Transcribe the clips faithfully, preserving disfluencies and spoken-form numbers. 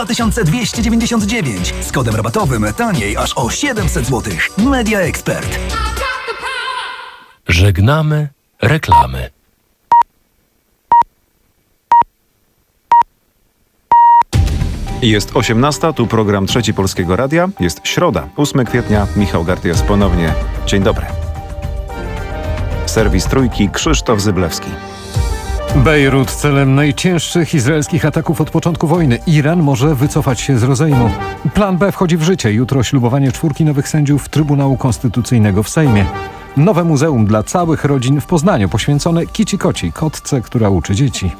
dwa tysiące dwieście dziewięćdziesiąt dziewięć. Z kodem rabatowym taniej aż o siedemset złotych. Media Expert. Żegnamy reklamy. Jest osiemnasta, tu program Trzeci Polskiego Radia. Jest środa, ósmego kwietnia. Michał Gardias ponownie. Dzień dobry. Serwis Trójki, Krzysztof Zyblewski. Bejrut celem najcięższych izraelskich ataków od początku wojny. Iran może wycofać się z rozejmu. Plan B wchodzi w życie. Jutro ślubowanie czwórki nowych sędziów Trybunału Konstytucyjnego w Sejmie. Nowe muzeum dla całych rodzin w Poznaniu poświęcone Kici Koci, kotce, która uczy dzieci.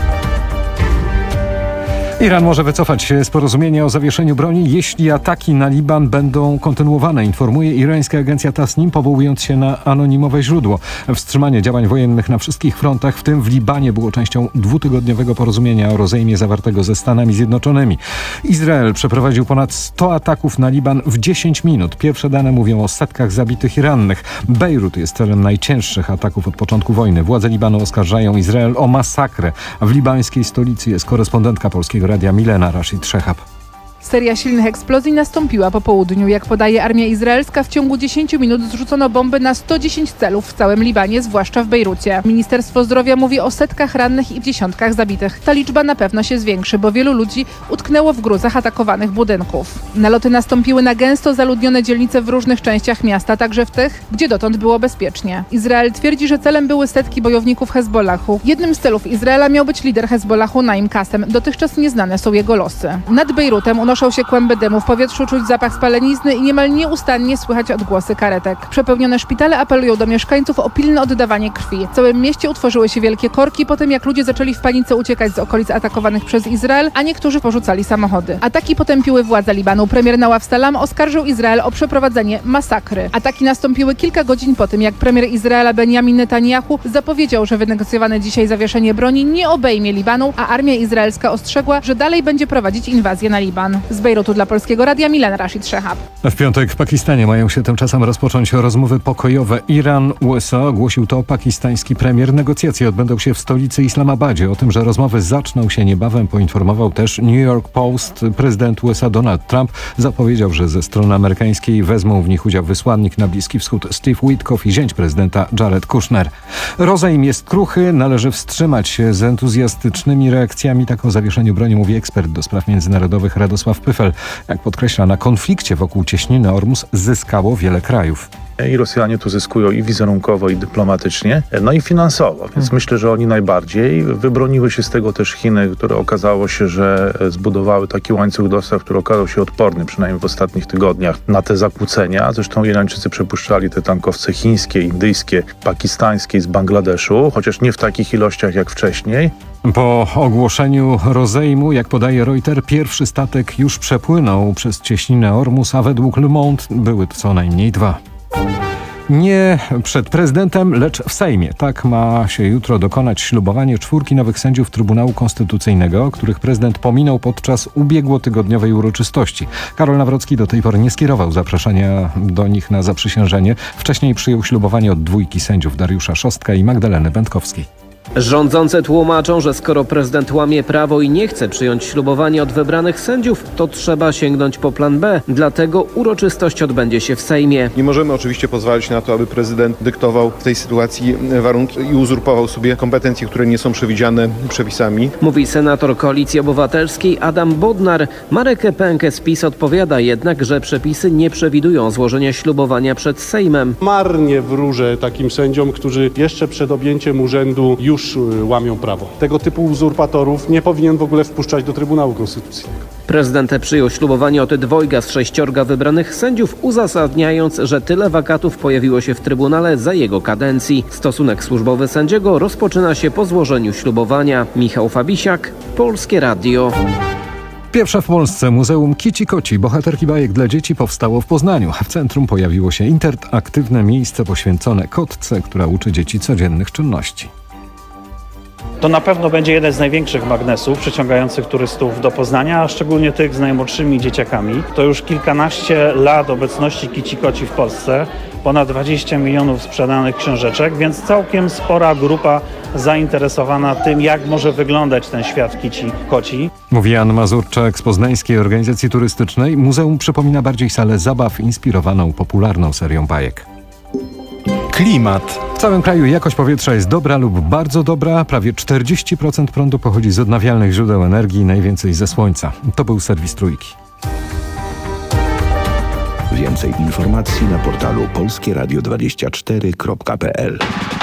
Iran może wycofać się z porozumienia o zawieszeniu broni, jeśli ataki na Liban będą kontynuowane, informuje irańska agencja Tasnim, powołując się na anonimowe źródło. Wstrzymanie działań wojennych na wszystkich frontach, w tym w Libanie, było częścią dwutygodniowego porozumienia o rozejmie zawartego ze Stanami Zjednoczonymi. Izrael przeprowadził ponad sto ataków na Liban w dziesięć minut. Pierwsze dane mówią o setkach zabitych i rannych. Bejrut jest celem najcięższych ataków od początku wojny. Władze Libanu oskarżają Izrael o masakrę. W libańskiej stolicy jest korespondentka Polskiego Radia Milena Rashid Szechab. Seria silnych eksplozji nastąpiła po południu. Jak podaje armia izraelska, w ciągu dziesięciu minut zrzucono bomby na sto dziesięć celów w całym Libanie, zwłaszcza w Bejrucie. Ministerstwo Zdrowia mówi o setkach rannych i dziesiątkach zabitych. Ta liczba na pewno się zwiększy, bo wielu ludzi utknęło w gruzach atakowanych budynków. Naloty nastąpiły na gęsto zaludnione dzielnice w różnych częściach miasta, także w tych, gdzie dotąd było bezpiecznie. Izrael twierdzi, że celem były setki bojowników Hezbollahu. Jednym z celów Izraela miał być lider Hezbollahu Naim Kassem. Dotychczas nieznane są jego losy. Nad Bejrutem unoszą się kłęby dymu, w powietrzu czuć zapach spalenizny i niemal nieustannie słychać odgłosy karetek. Przepełnione szpitale apelują do mieszkańców o pilne oddawanie krwi. W całym mieście utworzyły się wielkie korki po tym, jak ludzie zaczęli w panice uciekać z okolic atakowanych przez Izrael, a niektórzy porzucali samochody. Ataki potępiły władze Libanu. Premier Nawaf Salam oskarżył Izrael o przeprowadzenie masakry. Ataki nastąpiły kilka godzin po tym, jak premier Izraela Benjamin Netanyahu zapowiedział, że wynegocjowane dzisiaj zawieszenie broni nie obejmie Libanu, a armia izraelska ostrzegła, że dalej będzie prowadzić inwazję na Liban. Z Bejrutu dla Polskiego Radia Milena Rashid Szechab. W piątek w Pakistanie mają się tymczasem rozpocząć rozmowy pokojowe. Iran, U S A, ogłosił to pakistański premier. Negocjacje odbędą się w stolicy Islamabadzie. O tym, że rozmowy zaczną się niebawem, poinformował też New York Post. Prezydent U S A Donald Trump zapowiedział, że ze strony amerykańskiej wezmą w nich udział wysłannik na Bliski Wschód Steve Witkoff i zięć prezydenta Jared Kushner. Rozejm jest kruchy, należy wstrzymać się z entuzjastycznymi reakcjami. Tak o zawieszeniu broni mówi ekspert do spraw międzynarodowych Radosław Pyfel. Jak podkreśla, na konflikcie wokół cieśniny Ormus zyskało wiele krajów. I Rosjanie tu zyskują i wizerunkowo, i dyplomatycznie, no i finansowo, więc hmm. myślę, że oni najbardziej. Wybroniły się z tego też Chiny, które okazało się, że zbudowały taki łańcuch dostaw, który okazał się odporny, przynajmniej w ostatnich tygodniach, na te zakłócenia. Zresztą Irańczycy przepuszczali te tankowce chińskie, indyjskie, pakistańskie z Bangladeszu, chociaż nie w takich ilościach jak wcześniej. Po ogłoszeniu rozejmu, jak podaje Reuters, pierwszy statek już przepłynął przez cieśninę Ormus, a według Le Monde były to co najmniej dwa. Nie przed prezydentem, lecz w Sejmie. Tak ma się jutro dokonać ślubowanie czwórki nowych sędziów Trybunału Konstytucyjnego, których prezydent pominął podczas ubiegłotygodniowej uroczystości. Karol Nawrocki do tej pory nie skierował zaproszenia do nich na zaprzysiężenie. Wcześniej przyjął ślubowanie od dwójki sędziów, Dariusza Szostka i Magdaleny Będkowskiej. Rządzący tłumaczą, że skoro prezydent łamie prawo i nie chce przyjąć ślubowania od wybranych sędziów, to trzeba sięgnąć po plan B. Dlatego uroczystość odbędzie się w Sejmie. Nie możemy oczywiście pozwolić na to, aby prezydent dyktował w tej sytuacji warunki i uzurpował sobie kompetencje, które nie są przewidziane przepisami. Mówi senator Koalicji Obywatelskiej Adam Bodnar. Marek Pękę z PiS odpowiada jednak, że przepisy nie przewidują złożenia ślubowania przed Sejmem. Marnie wróżę takim sędziom, którzy jeszcze przed objęciem urzędu już łamią prawo. Tego typu uzurpatorów nie powinien w ogóle wpuszczać do Trybunału Konstytucyjnego. Prezydent przyjął ślubowanie od dwojga z sześciorga wybranych sędziów, uzasadniając, że tyle wakatów pojawiło się w Trybunale za jego kadencji. Stosunek służbowy sędziego rozpoczyna się po złożeniu ślubowania. Michał Fabisiak, Polskie Radio. Pierwsze w Polsce Muzeum Kici Koci, bohaterki bajek dla dzieci, powstało w Poznaniu. W centrum pojawiło się interaktywne miejsce poświęcone kotce, która uczy dzieci codziennych czynności. To na pewno będzie jeden z największych magnesów przyciągających turystów do Poznania, a szczególnie tych z najmłodszymi dzieciakami. To już kilkanaście lat obecności Kici Koci w Polsce, ponad dwadzieścia milionów sprzedanych książeczek, więc całkiem spora grupa zainteresowana tym, jak może wyglądać ten świat kici koci. Mówi Jan Mazurczak z Poznańskiej Organizacji Turystycznej. Muzeum przypomina bardziej salę zabaw inspirowaną popularną serią bajek. Klimat. W całym kraju jakość powietrza jest dobra lub bardzo dobra. Prawie czterdzieści procent prądu pochodzi z odnawialnych źródeł energii, najwięcej ze słońca. To był serwis Trójki. Więcej informacji na portalu polskie radio dwadzieścia cztery kropka p l.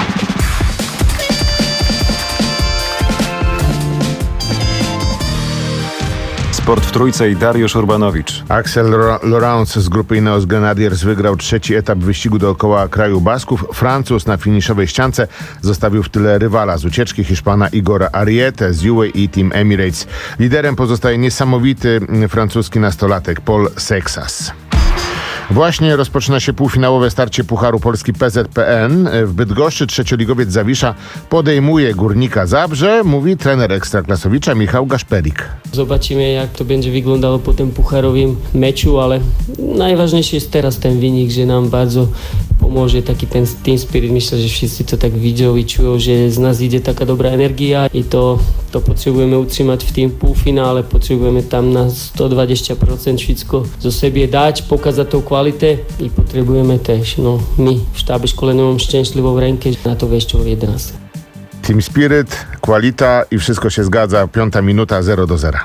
Sport w Trójce i Dariusz Urbanowicz. Axel Laurence z grupy Ineos Grenadiers wygrał trzeci etap wyścigu dookoła kraju Basków. Francuz na finiszowej ściance zostawił w tyle rywala z ucieczki, Hiszpana Igora Ariete z U A E Team Emirates. Liderem pozostaje niesamowity francuski nastolatek Paul Sexas. Właśnie rozpoczyna się półfinałowe starcie Pucharu Polski P Z P N. W Bydgoszczy trzecioligowiec Zawisza podejmuje Górnika Zabrze, mówi trener Ekstraklasowicza Michał Gaszperik. Zobaczymy, jak to będzie wyglądało po tym pucharowym meczu, ale najważniejszy jest teraz ten wynik, że nam bardzo pomoże taki ten team spirit. Myślę, że wszyscy to tak widzą i czują, że z nas idzie taka dobra energia i to, to potrzebujemy utrzymać w tym półfinale. Potrzebujemy tam na sto dwadzieścia procent wszystko do siebie dać, pokazać tą kwalitetę i potrzebujemy też, no my w sztabie szkoleniowym mamy szczęśliwą rękę na to wejście o jedenaście. Team spirit, kwalita i wszystko się zgadza. Piąta minuta, zero do zera.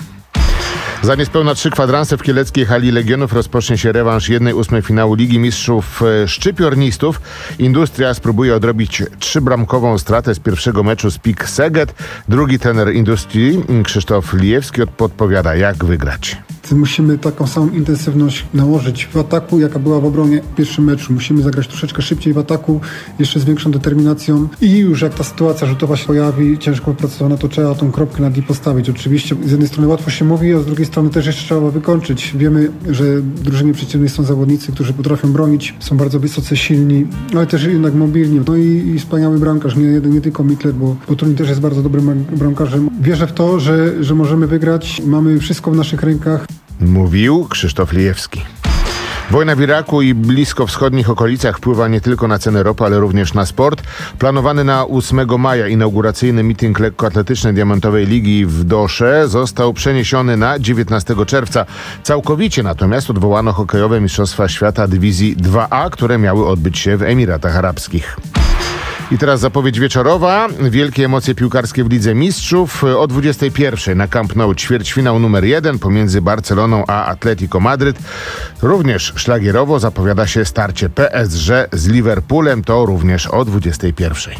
Za niespełna trzy kwadranse w kieleckiej hali Legionów rozpocznie się rewanż jednej ósmej finału Ligi Mistrzów Szczypiornistów. Industria spróbuje odrobić trzybramkową stratę z pierwszego meczu z P I K Szeged. Drugi trener Industrii, Krzysztof Lijewski, podpowiada, jak wygrać. Musimy taką samą intensywność nałożyć w ataku, jaka była w obronie w pierwszym meczu. Musimy zagrać troszeczkę szybciej w ataku, jeszcze z większą determinacją i już jak ta sytuacja rzutowa się pojawi, ciężko opracowana, to trzeba tą kropkę nad i postawić. Oczywiście z jednej strony łatwo się mówi, a z drugiej strony też jeszcze trzeba wykończyć. Wiemy, że w drużynie przeciwnej są zawodnicy, którzy potrafią bronić, są bardzo wysoce silni, ale też jednak mobilni. No i, i wspaniały bramkarz, nie, nie tylko Mikler, bo, bo Torin też jest bardzo dobrym bramkarzem. Wierzę w to, że, że możemy wygrać. Mamy wszystko w naszych rękach. Mówił Krzysztof Lijewski. Wojna w Iraku i bliskowschodnich okolicach wpływa nie tylko na cenę ropy, ale również na sport. Planowany na ósmego maja inauguracyjny meeting lekkoatletyczny Diamentowej Ligi w Dosze został przeniesiony na dziewiętnastego czerwca. Całkowicie natomiast odwołano hokejowe Mistrzostwa Świata Dywizji dwa A, które miały odbyć się w Emiratach Arabskich. I teraz zapowiedź wieczorowa. Wielkie emocje piłkarskie w Lidze Mistrzów. O dwudziestej pierwszej na Camp Nou ćwierćfinał numer jeden pomiędzy Barceloną a Atletico Madryt. Również szlagierowo zapowiada się starcie P S G z Liverpoolem. To również o dwudziestej pierwszej.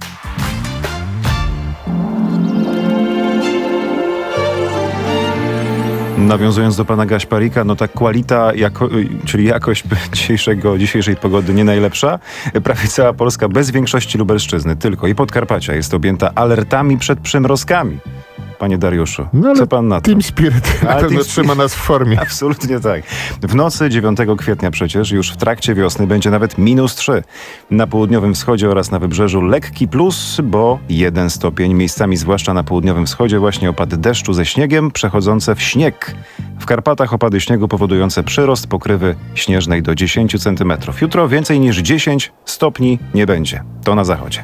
Nawiązując do pana Gaśparika, no ta kwalita, jako, czyli jakość dzisiejszego, dzisiejszej pogody nie najlepsza. Prawie cała Polska bez większości Lubelszczyzny, tylko i Podkarpacia jest objęta alertami przed przymrozkami. Panie Dariuszu, no, co pan na to? Team Spirit na pewno trzyma nas w formie. Absolutnie tak. W nocy dziewiątego kwietnia przecież, już w trakcie wiosny, będzie nawet minus trzy. Na południowym wschodzie oraz na wybrzeżu lekki plus, bo jeden stopień. Miejscami, zwłaszcza na południowym wschodzie, właśnie opady deszczu ze śniegiem, przechodzące w śnieg. W Karpatach opady śniegu powodujące przyrost pokrywy śnieżnej do dziesięciu centymetrów. Jutro więcej niż dziesięć stopni nie będzie. To na zachodzie.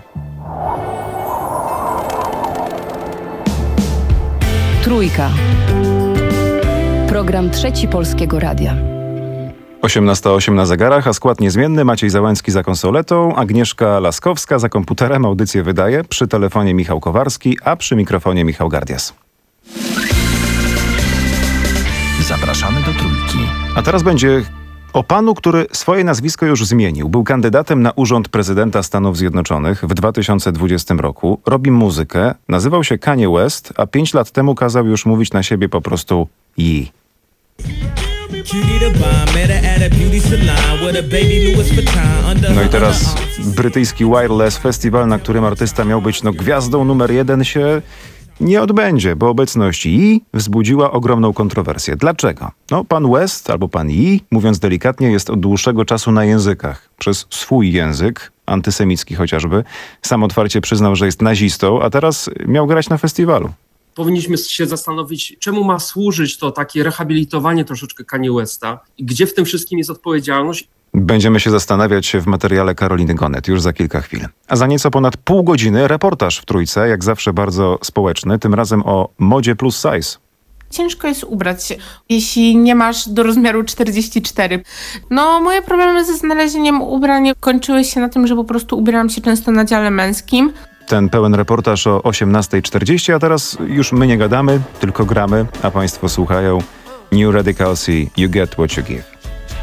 Trójka. Program Trzeci Polskiego Radia. osiemnasta osiem na zegarach, a skład niezmienny. Maciej Załęcki za konsoletą, Agnieszka Laskowska za komputerem. Audycję wydaje, przy telefonie Michał Kowarski, a przy mikrofonie Michał Gardias. Zapraszamy do Trójki. A teraz będzie o panu, który swoje nazwisko już zmienił. Był kandydatem na urząd prezydenta Stanów Zjednoczonych w dwa tysiące dwudziestym roku. Robi muzykę, nazywał się Kanye West, a pięć lat temu kazał już mówić na siebie po prostu Yee. No i teraz brytyjski Wireless Festival, na którym artysta miał być no gwiazdą numer jeden, się nie odbędzie, bo obecność Yee wzbudziła ogromną kontrowersję. Dlaczego? No, pan West, albo pan Yee, mówiąc delikatnie, jest od dłuższego czasu na językach. Przez swój język, antysemicki chociażby, sam otwarcie przyznał, że jest nazistą, a teraz miał grać na festiwalu. Powinniśmy się zastanowić, czemu ma służyć to takie rehabilitowanie troszeczkę Kanye Westa i gdzie w tym wszystkim jest odpowiedzialność. Będziemy się zastanawiać w materiale Karoliny Gonet już za kilka chwil. A za nieco ponad pół godziny reportaż w Trójce, jak zawsze bardzo społeczny, tym razem o modzie plus size. Ciężko jest ubrać się, jeśli nie masz do rozmiaru czterdzieści cztery. No, moje problemy ze znalezieniem ubrań kończyły się na tym, że po prostu ubierałam się często na dziale męskim. Ten pełen reportaż o osiemnasta czterdzieści, a teraz już my nie gadamy, tylko gramy, a państwo słuchają. New Radicalcy, You Get What You Give.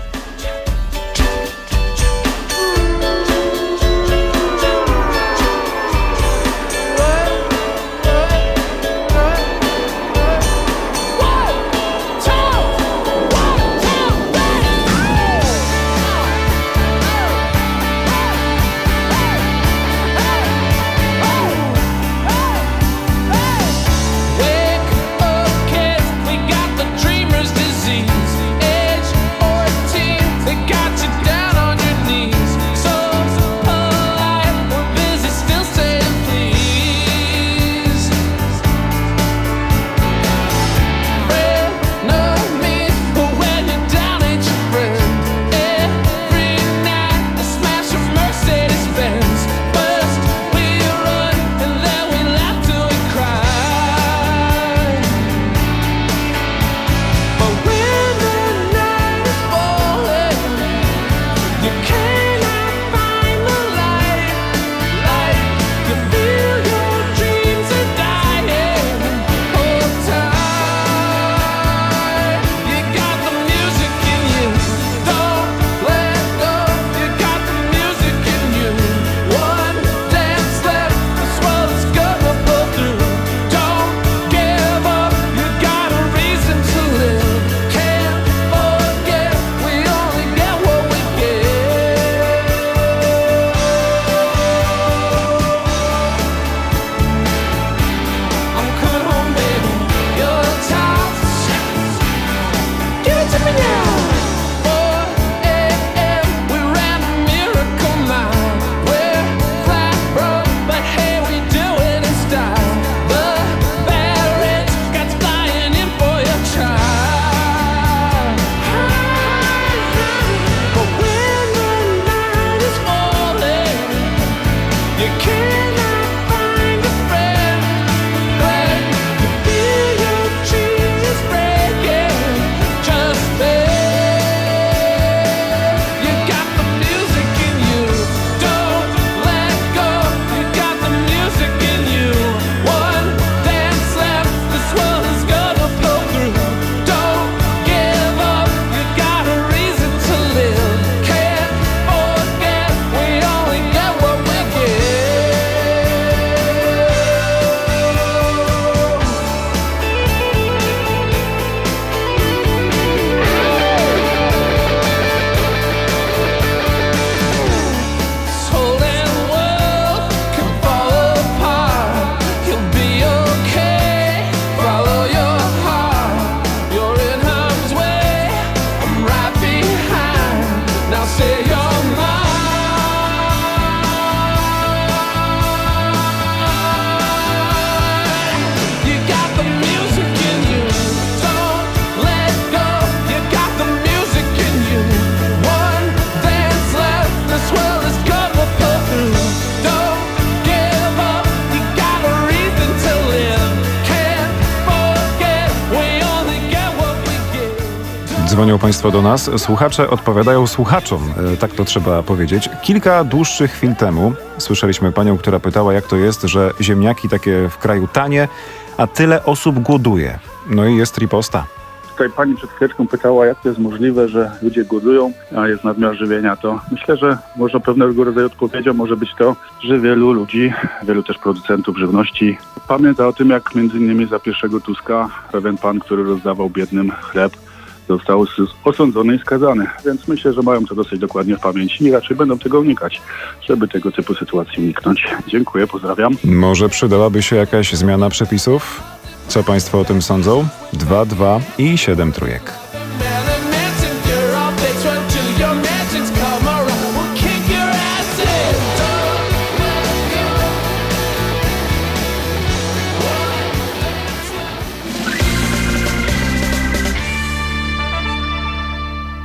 Dzwonią państwo do nas. Słuchacze odpowiadają słuchaczom, tak to trzeba powiedzieć. Kilka dłuższych chwil temu słyszeliśmy panią, która pytała, jak to jest, że ziemniaki takie w kraju tanie, a tyle osób głoduje. No i jest riposta. Tutaj pani przed chwileczką pytała, jak to jest możliwe, że ludzie głodują, a jest nadmiar żywienia. To myślę, że może pewnego rodzaju odpowiedzią może być to, że wielu ludzi, wielu też producentów żywności pamięta o tym, jak między innymi za pierwszego Tuska pewien pan, który rozdawał biednym chleb, został osądzony i skazany. Więc myślę, że mają to dosyć dokładnie w pamięci i raczej będą tego unikać, żeby tego typu sytuacji uniknąć. Dziękuję, pozdrawiam. Może przydałaby się jakaś zmiana przepisów? Co państwo o tym sądzą? dwa, dwa i siedem trójek.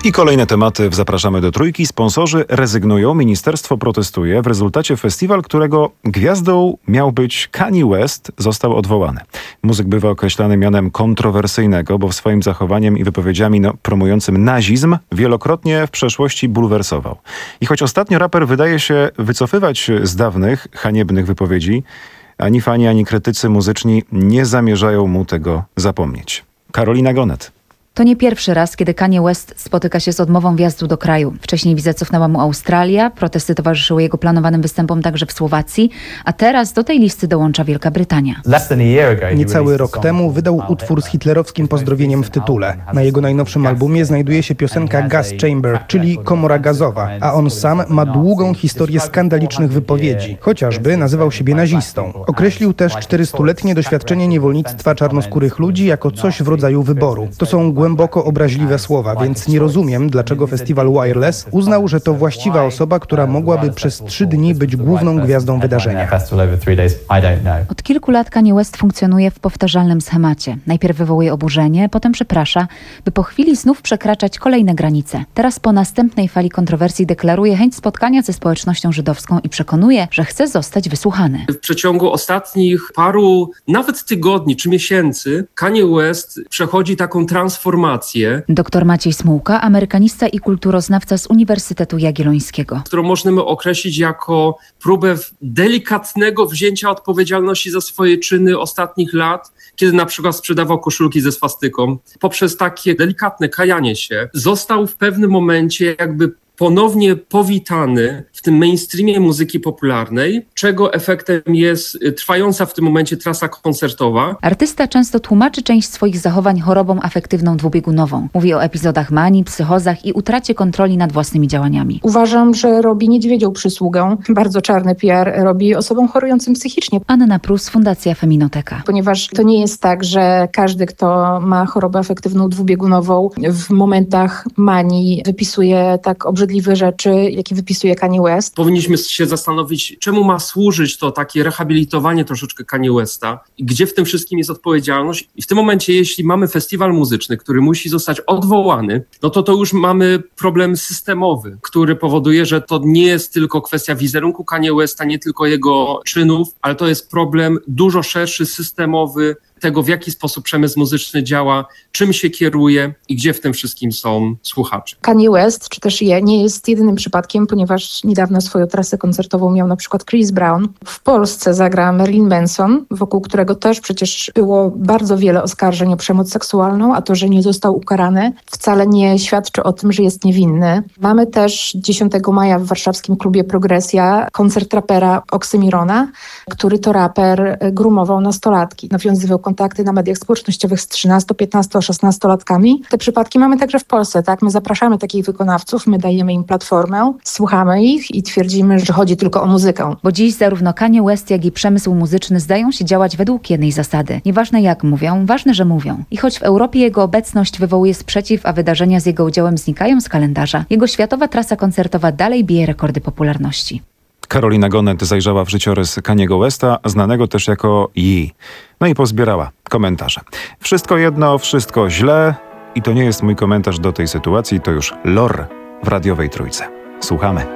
I kolejne tematy w Zapraszamy do Trójki. Sponsorzy rezygnują, ministerstwo protestuje. W rezultacie festiwal, którego gwiazdą miał być Kanye West, został odwołany. Muzyk bywa określany mianem kontrowersyjnego, bo w swoim zachowaniem i wypowiedziami no, promującym nazizm wielokrotnie w przeszłości bulwersował. I choć ostatnio raper wydaje się wycofywać z dawnych, haniebnych wypowiedzi, ani fani, ani krytycy muzyczni nie zamierzają mu tego zapomnieć. Karolina Gonet. To nie pierwszy raz, kiedy Kanye West spotyka się z odmową wjazdu do kraju. Wcześniej wizę cofnęła mu Australia, protesty towarzyszyły jego planowanym występom także w Słowacji, a teraz do tej listy dołącza Wielka Brytania. Niecały rok temu wydał utwór z hitlerowskim pozdrowieniem w tytule. Na jego najnowszym albumie znajduje się piosenka Gas Chamber, czyli komora gazowa, a on sam ma długą historię skandalicznych wypowiedzi. Chociażby nazywał siebie nazistą. Określił też czterystuletnie doświadczenie niewolnictwa czarnoskórych ludzi jako coś w rodzaju wyboru. To są głęboko obraźliwe słowa, więc nie rozumiem, dlaczego festiwal Wireless uznał, że to właściwa osoba, która mogłaby przez trzy dni być główną gwiazdą wydarzenia. Od kilku lat Kanye West funkcjonuje w powtarzalnym schemacie. Najpierw wywołuje oburzenie, potem przeprasza, by po chwili znów przekraczać kolejne granice. Teraz po następnej fali kontrowersji deklaruje chęć spotkania ze społecznością żydowską i przekonuje, że chce zostać wysłuchany. W przeciągu ostatnich paru, nawet tygodni czy miesięcy Kanye West przechodzi taką transformację. Doktor Maciej Smułka, amerykanista i kulturoznawca z Uniwersytetu Jagiellońskiego. Którą możemy określić jako próbę delikatnego wzięcia odpowiedzialności za swoje czyny ostatnich lat, kiedy na przykład sprzedawał koszulki ze swastyką. Poprzez takie delikatne kajanie się został w pewnym momencie jakby ponownie powitany w tym mainstreamie muzyki popularnej, czego efektem jest trwająca w tym momencie trasa koncertowa. Artysta często tłumaczy część swoich zachowań chorobą afektywną dwubiegunową. Mówi o epizodach manii, psychozach i utracie kontroli nad własnymi działaniami. Uważam, że robi niedźwiedzią przysługę. Bardzo czarny P R robi osobom chorującym psychicznie. Anna Prus, Fundacja Feminoteka. Ponieważ to nie jest tak, że każdy, kto ma chorobę afektywną dwubiegunową, w momentach manii wypisuje tak obrzydliwe rzeczy, jakie wypisuje Kanye West. Powinniśmy się zastanowić, czemu ma służyć to takie rehabilitowanie troszeczkę Kanye Westa i gdzie w tym wszystkim jest odpowiedzialność. I w tym momencie, jeśli mamy festiwal muzyczny, który musi zostać odwołany, no to to już mamy problem systemowy, który powoduje, że to nie jest tylko kwestia wizerunku Kanye Westa, nie tylko jego czynów, ale to jest problem dużo szerszy, systemowy, tego, w jaki sposób przemysł muzyczny działa, czym się kieruje i gdzie w tym wszystkim są słuchacze. Kanye West, czy też je, nie jest jedynym przypadkiem, ponieważ niedawno swoją trasę koncertową miał na przykład Chris Brown. W Polsce zagra Marilyn Manson, wokół którego też przecież było bardzo wiele oskarżeń o przemoc seksualną, a to, że nie został ukarany, wcale nie świadczy o tym, że jest niewinny. Mamy też dziesiątego maja w warszawskim klubie Progresja koncert rapera Oksymirona, który to raper grumował nastolatki, nawiązywał kontakty na mediach społecznościowych z trzynasto-, piętnasto-, szesnastolatkami. Te przypadki mamy także w Polsce, tak? My zapraszamy takich wykonawców, my dajemy im platformę, słuchamy ich i twierdzimy, że chodzi tylko o muzykę. Bo dziś zarówno Kanye West, jak i przemysł muzyczny zdają się działać według jednej zasady. Nieważne jak mówią, ważne, że mówią. I choć w Europie jego obecność wywołuje sprzeciw, a wydarzenia z jego udziałem znikają z kalendarza, jego światowa trasa koncertowa dalej bije rekordy popularności. Karolina Gonet zajrzała w życiorys Kaniego Westa, znanego też jako Yee. No i pozbierała komentarze. Wszystko jedno, wszystko źle i to nie jest mój komentarz do tej sytuacji, to już lore w radiowej Trójce. Słuchamy.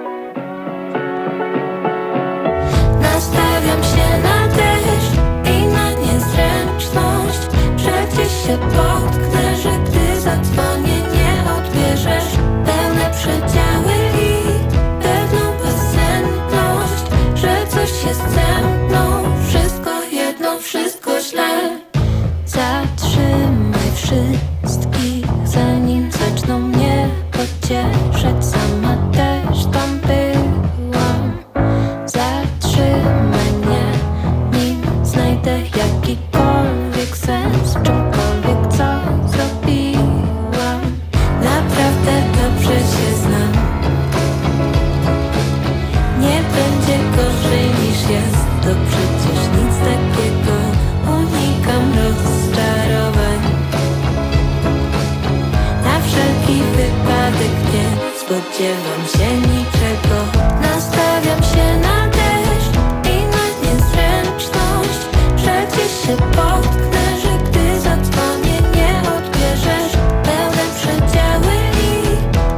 Nastawiam się na deszcz i na niezręczność, że gdzieś się potknę, że gdy zadzwonię nie odbierzesz. Pełne przedziały i pewną bezsenność, że coś jest ze mną. Wszystko jedno, wszystko źle. Zatrzymaj wszystkich, zanim zaczną mnie pocieszać. Sama też tam byłam. Zatrzymaj mnie, nim znajdę jakikolwiek sens w czymkolwiek, co zrobiłam. Naprawdę dobrze się znam. Nie będzie gorzej niż jest, to przecież nic takiego. Unikam rozczarowań. Na wszelki wypadek nie spodziewam się niczego. Nastawiam się na deszcz i na niezręczność, że gdzieś się potknę, że gdy zadzwonię nie odbierzesz. Pełne przedziały i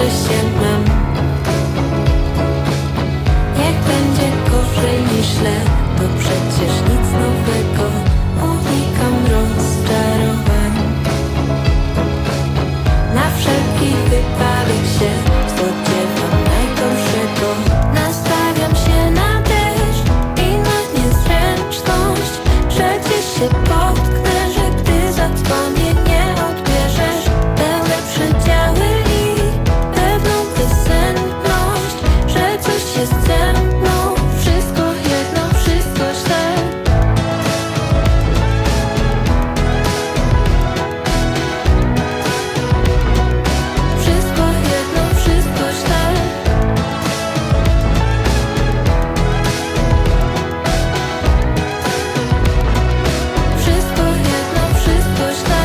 że się mam. Niech będzie gorzej niż źle, to przecież nic nowego. Unikam rozczarowań. Na wszelki wypadek się spodziewam najgorszego. Nastawiam się na deszcz i na niezręczność. Przecież się potknę, że gdy zadzwonię nie odbierzesz. Pełne przedziały i pewną bezsenność, że coś jest ze mną. Wszystko jedno, wszystko źle. Wszystko jedno, wszystko źle. Wszystko jedno, wszystko źle.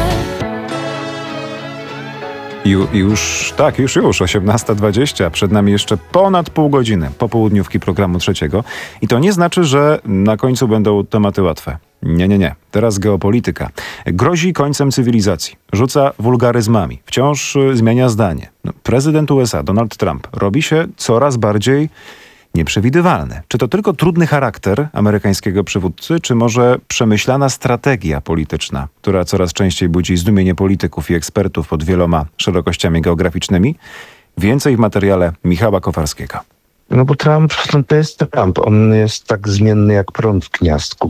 Ju, już, tak, już, już, osiemnasta dwadzieścia. Przed nami jeszcze ponad pół godziny popołudniówki programu trzeciego. I to nie znaczy, że na końcu będą tematy łatwe. Nie, nie, nie. Teraz geopolityka. Grozi końcem cywilizacji. Rzuca wulgaryzmami. Wciąż y, zmienia zdanie. No, prezydent U S A, Donald Trump, robi się coraz bardziej nieprzewidywalny. Czy to tylko trudny charakter amerykańskiego przywódcy, czy może przemyślana strategia polityczna, która coraz częściej budzi zdumienie polityków i ekspertów pod wieloma szerokościami geograficznymi? Więcej w materiale Michała Kowarskiego. No bo Trump to jest Trump. On jest tak zmienny jak prąd w gniazdku.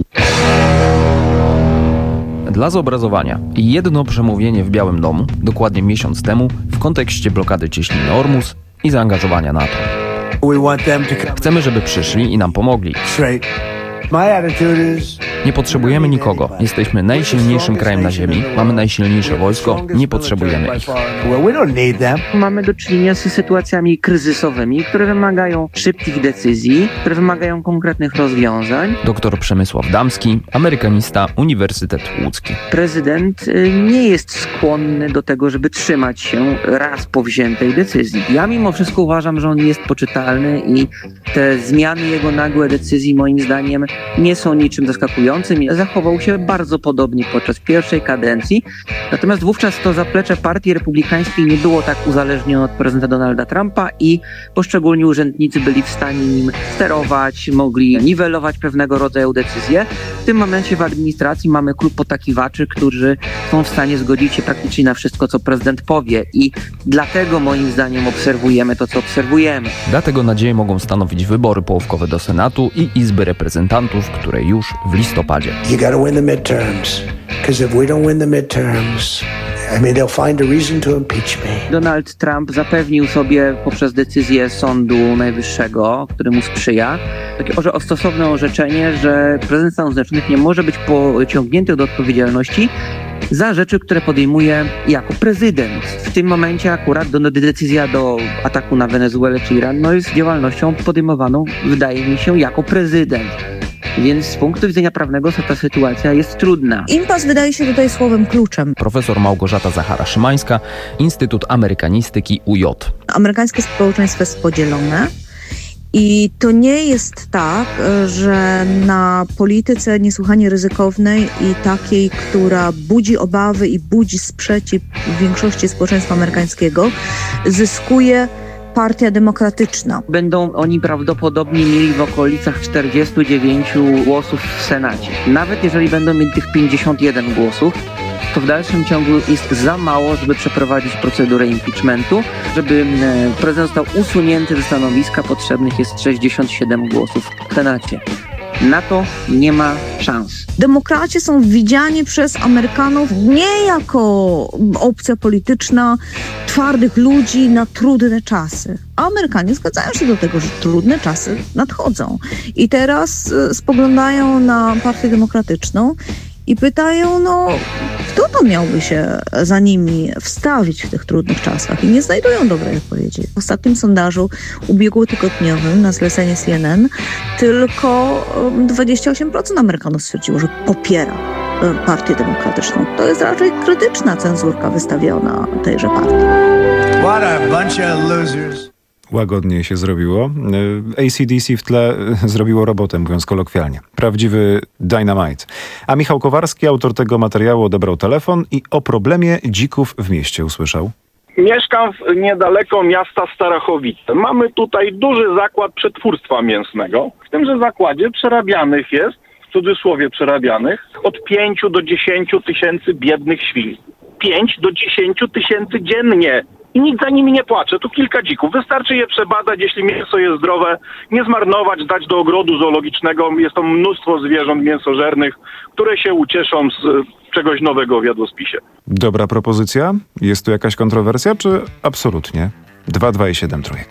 Dla zobrazowania, jedno przemówienie w Białym Domu, dokładnie miesiąc temu, w kontekście blokady cieśniny Ormus i zaangażowania NATO. Chcemy, żeby przyszli i nam pomogli. Nie potrzebujemy nikogo. Jesteśmy najsilniejszym krajem na ziemi, mamy najsilniejsze wojsko, nie potrzebujemy ich. Mamy do czynienia z sytuacjami kryzysowymi, które wymagają szybkich decyzji, które wymagają konkretnych rozwiązań. Doktor Przemysław Damski, amerykanista, Uniwersytet Łódzki. Prezydent nie jest skłonny do tego, żeby trzymać się raz powziętej decyzji. Ja mimo wszystko uważam, że on jest poczytalny i te zmiany jego nagłe decyzji moim zdaniem nie są niczym zaskakującym. Zachował się bardzo podobnie podczas pierwszej kadencji, natomiast wówczas to zaplecze partii republikańskiej nie było tak uzależnione od prezydenta Donalda Trumpa i poszczególni urzędnicy byli w stanie nim sterować, mogli niwelować pewnego rodzaju decyzje. W tym momencie w administracji mamy klub potakiwaczy, którzy są w stanie zgodzić się praktycznie na wszystko, co prezydent powie i dlatego moim zdaniem obserwujemy to, co obserwujemy. Dlatego nadzieję mogą stanowić wybory połówkowe do Senatu i Izby Reprezentantów, które już w listopadzie. You gotta win the midterms, because if we don't win the midterms, I mean, they'll find a reason to impeach me. Donald Trump zapewnił sobie poprzez decyzję Sądu Najwyższego, który mu sprzyja, takie orze- stosowne orzeczenie, że prezydent Stanów Zjednoczonych nie może być pociągnięty do odpowiedzialności za rzeczy, które podejmuje jako prezydent. W tym momencie akurat do, decyzja do ataku na Wenezuelę czy Iran no jest działalnością podejmowaną, wydaje mi się, jako prezydent. Więc z punktu widzenia prawnego ta sytuacja jest trudna. Impas wydaje się tutaj słowem kluczem. Profesor Małgorzata Zachara-Szymańska, Instytut Amerykanistyki U J. Amerykańskie społeczeństwo jest podzielone. I to nie jest tak, że na polityce niesłychanie ryzykownej i takiej, która budzi obawy i budzi sprzeciw większości społeczeństwa amerykańskiego, zyskuje Partia Demokratyczna. Będą oni prawdopodobnie mieli w okolicach czterdziestu dziewięciu głosów w Senacie. Nawet jeżeli będą mieli tych pięćdziesiąt jeden głosów, to w dalszym ciągu jest za mało, żeby przeprowadzić procedurę impeachmentu. Żeby prezydent został usunięty ze stanowiska, potrzebnych jest sześćdziesiąt siedem głosów w Senacie. Na to nie ma szans. Demokraci są widziani przez Amerykanów nie jako opcja polityczna twardych ludzi na trudne czasy. A Amerykanie zgadzają się do tego, że trudne czasy nadchodzą. I teraz spoglądają na Partię Demokratyczną i pytają, no kto to miałby się za nimi wstawić w tych trudnych czasach? I nie znajdują dobrej odpowiedzi. W ostatnim sondażu ubiegłotygodniowym na zlecenie C N N tylko dwadzieścia osiem procent Amerykanów stwierdziło, że popiera Partię Demokratyczną. To jest raczej krytyczna cenzurka wystawiona tejże partii. What a bunch of losers. Łagodnie się zrobiło. A C D C w tle zrobiło robotę, mówiąc kolokwialnie. Prawdziwy dynamite. A Michał Kowarski, autor tego materiału, odebrał telefon i o problemie dzików w mieście usłyszał. Mieszkam w, niedaleko miasta Starachowice. Mamy tutaj duży zakład przetwórstwa mięsnego. W tymże zakładzie przerabianych jest, w cudzysłowie przerabianych, od pięciu do dziesięciu tysięcy biednych świń. pięć do dziesięciu tysięcy dziennie. I nikt za nimi nie płacze. Tu kilka dzików. Wystarczy je przebadać, jeśli mięso jest zdrowe, nie zmarnować, dać do ogrodu zoologicznego. Jest to mnóstwo zwierząt mięsożernych, które się ucieszą z czegoś nowego w jadłospisie. Dobra propozycja? Jest tu jakaś kontrowersja, czy absolutnie? dwa, dwa i siedem trójek.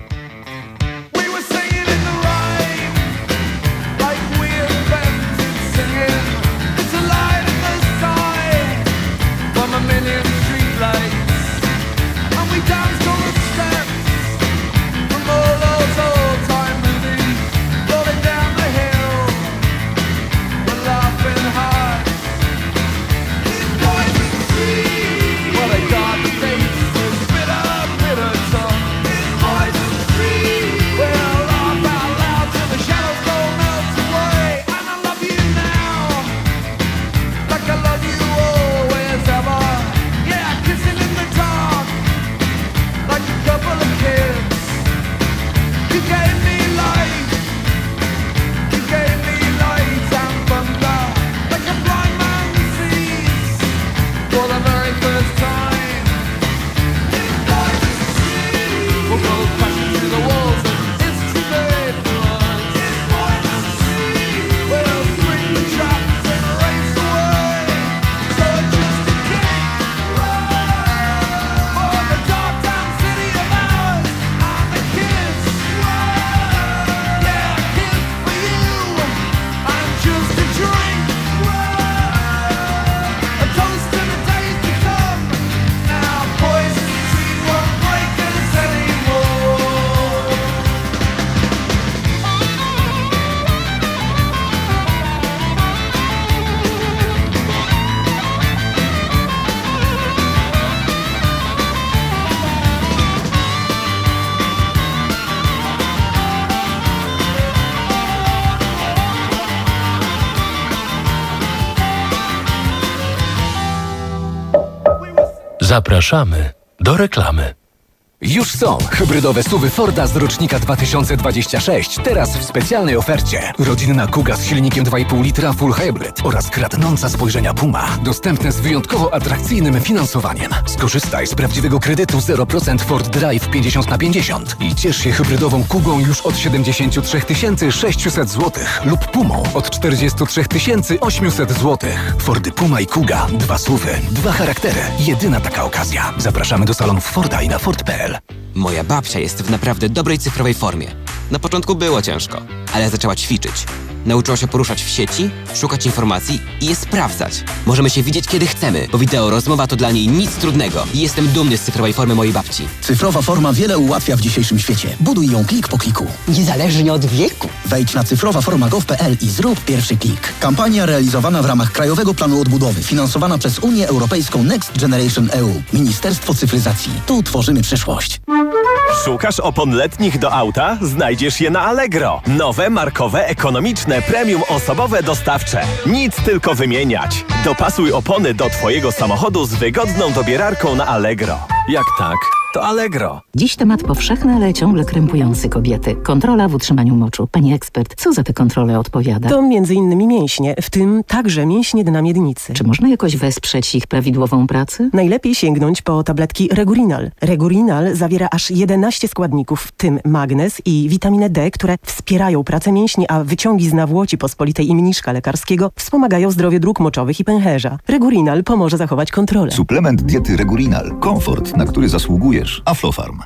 Zapraszamy do reklamy. Już są hybrydowe suwy Forda z rocznika dwa tysiące dwudziestego szóstego. Teraz w specjalnej ofercie. Rodzinna Kuga z silnikiem dwa i pół litra Full Hybrid oraz kradnąca spojrzenia Puma. Dostępne z wyjątkowo atrakcyjnym finansowaniem. Skorzystaj z prawdziwego kredytu zero procent Ford Drive pięćdziesiąt na pięćdziesiąt i ciesz się hybrydową Kugą już od siedemdziesiąt trzy tysiące sześćset złotych lub Pumą od czterdzieści trzy tysiące osiemset złotych. Fordy Puma i Kuga. Dwa suwy, dwa charaktery. Jedyna taka okazja. Zapraszamy do salonów Forda i na Ford kropka p l. Moja babcia jest w naprawdę dobrej cyfrowej formie. Na początku było ciężko, ale zaczęła ćwiczyć. Nauczyła się poruszać w sieci, szukać informacji i je sprawdzać. Możemy się widzieć kiedy chcemy, bo wideo rozmowa to dla niej nic trudnego. I jestem dumny z cyfrowej formy mojej babci. Cyfrowa forma wiele ułatwia w dzisiejszym świecie. Buduj ją klik po kliku. Niezależnie od wieku. Wejdź na cyfrowa forma kropka gov kropka p l i zrób pierwszy klik. Kampania realizowana w ramach Krajowego Planu Odbudowy, finansowana przez Unię Europejską Next Generation E U. Ministerstwo Cyfryzacji. Tu tworzymy przyszłość. Szukasz opon letnich do auta? Znajdziesz je na Allegro. Nowe, markowe, ekonomiczne, premium osobowe dostawcze. Nic tylko wymieniać. Dopasuj opony do Twojego samochodu z wygodną dobierarką na Allegro. Jak tak, to Allegro. Dziś temat powszechny, ale ciągle krępujący kobiety. Kontrola w utrzymaniu moczu. Pani ekspert, co za te kontrole odpowiada? To między innymi mięśnie, w tym także mięśnie dna miednicy. Czy można jakoś wesprzeć ich prawidłową pracę? Najlepiej sięgnąć po tabletki Regurinal. Regurinal zawiera aż jedenaście składników, w tym magnez i witaminę D, które wspierają pracę mięśni, a wyciągi z nawłoci pospolitej i mniszka lekarskiego wspomagają zdrowie dróg moczowych i pęcherza. Regurinal pomoże zachować kontrolę. Suplement diety Regurinal. Komfort, na który zasługujesz. Aflofarm.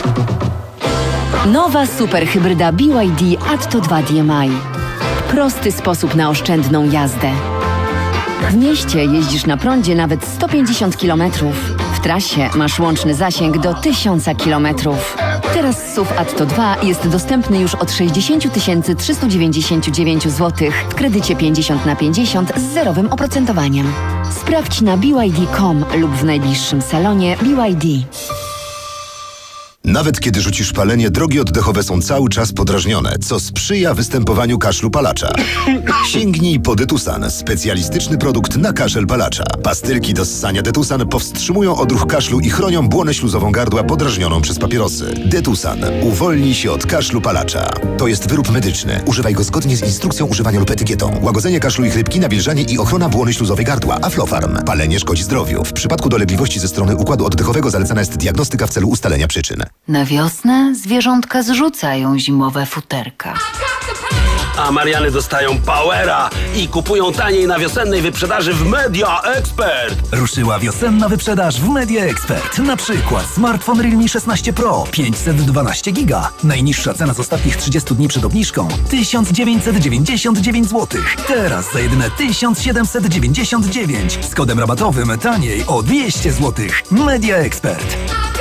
Nowa superhybryda B Y D Atto dwa D M I. Prosty sposób na oszczędną jazdę. W mieście jeździsz na prądzie nawet sto pięćdziesiąt kilometrów. W trasie masz łączny zasięg do tysiąc kilometrów. Teraz S U V Atto dwa jest dostępny już od sześćdziesiąt tysięcy trzysta dziewięćdziesiąt dziewięć złotych w kredycie pięćdziesiąt na pięćdziesiąt z zerowym oprocentowaniem. Sprawdź na b y d kropka com lub w najbliższym salonie B Y D. Nawet kiedy rzucisz palenie, drogi oddechowe są cały czas podrażnione, co sprzyja występowaniu kaszlu palacza. Sięgnij po Detusan, specjalistyczny produkt na kaszel palacza. Pastylki do ssania Detusan powstrzymują odruch kaszlu i chronią błonę śluzową gardła podrażnioną przez papierosy. Detusan. Uwolnij się od kaszlu palacza. To jest wyrób medyczny. Używaj go zgodnie z instrukcją używania lub etykietą. Łagodzenie kaszlu i chrypki, nawilżanie i ochrona błony śluzowej gardła. Aflofarm. Palenie szkodzi zdrowiu. W przypadku dolegliwości ze strony układu oddechowego zalecana jest diagnostyka w celu ustalenia przyczyn. Na wiosnę zwierzątka zrzucają zimowe futerka. A Mariany dostają powera i kupują taniej na wiosennej wyprzedaży w Media Expert. Ruszyła wiosenna wyprzedaż w Media Expert. Na przykład smartfon Realme szesnaście Pro pięćset dwanaście giga. Najniższa cena z ostatnich trzydziestu dni przed obniżką tysiąc dziewięćset dziewięćdziesiąt dziewięć złotych. Teraz za jedyne tysiąc siedemset dziewięćdziesiąt dziewięć. Z kodem rabatowym taniej o dwieście złotych. Media Expert.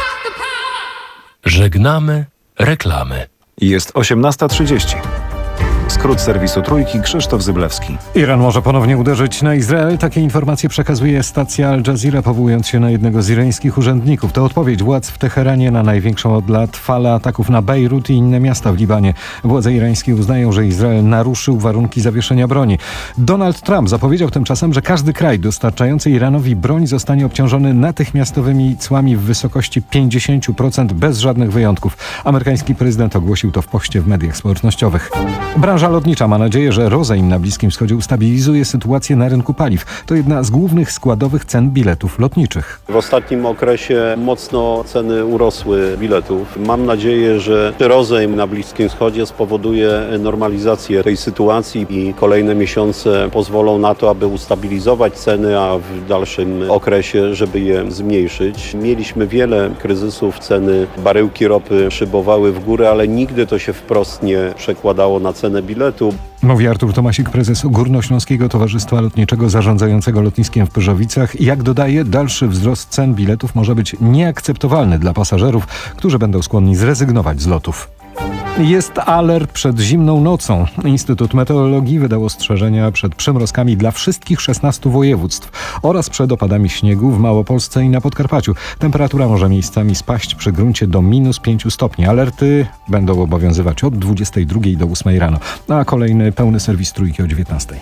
Żegnamy reklamy. Jest osiemnasta trzydzieści. Skrót serwisu Trójki, Krzysztof Zyblewski. Iran może ponownie uderzyć na Izrael. Takie informacje przekazuje stacja Al Jazeera, powołując się na jednego z irańskich urzędników. To odpowiedź władz w Teheranie na największą od lat falę ataków na Bejrut i inne miasta w Libanie. Władze irańskie uznają, że Izrael naruszył warunki zawieszenia broni. Donald Trump zapowiedział tymczasem, że każdy kraj dostarczający Iranowi broń zostanie obciążony natychmiastowymi cłami w wysokości pięćdziesiąt procent bez żadnych wyjątków. Amerykański prezydent ogłosił to w poście w mediach społecznościowych. Branża lotnicza ma nadzieję, że rozejm na Bliskim Wschodzie ustabilizuje sytuację na rynku paliw. To jedna z głównych składowych cen biletów lotniczych. W ostatnim okresie mocno ceny urosły biletów. Mam nadzieję, że rozejm na Bliskim Wschodzie spowoduje normalizację tej sytuacji i kolejne miesiące pozwolą na to, aby ustabilizować ceny, a w dalszym okresie, żeby je zmniejszyć. Mieliśmy wiele kryzysów, ceny baryłki ropy szybowały w górę, ale nigdy to się wprost nie przekładało na cenę biletu. Mówi Artur Tomasik, prezes Górnośląskiego Towarzystwa Lotniczego zarządzającego lotniskiem w Pyrzowic. Jak dodaje, dalszy wzrost cen biletów może być nieakceptowalny dla pasażerów, którzy będą skłonni zrezygnować z lotów. Jest alert przed zimną nocą. Instytut Meteorologii wydał ostrzeżenia przed przymrozkami dla wszystkich szesnastu województw oraz przed opadami śniegu w Małopolsce i na Podkarpaciu. Temperatura może miejscami spaść przy gruncie do minus pięciu stopni. Alerty będą obowiązywać od dwudziestej drugiej do ósmej rano. A kolejny pełny serwis Trójki o dziewiętnastej.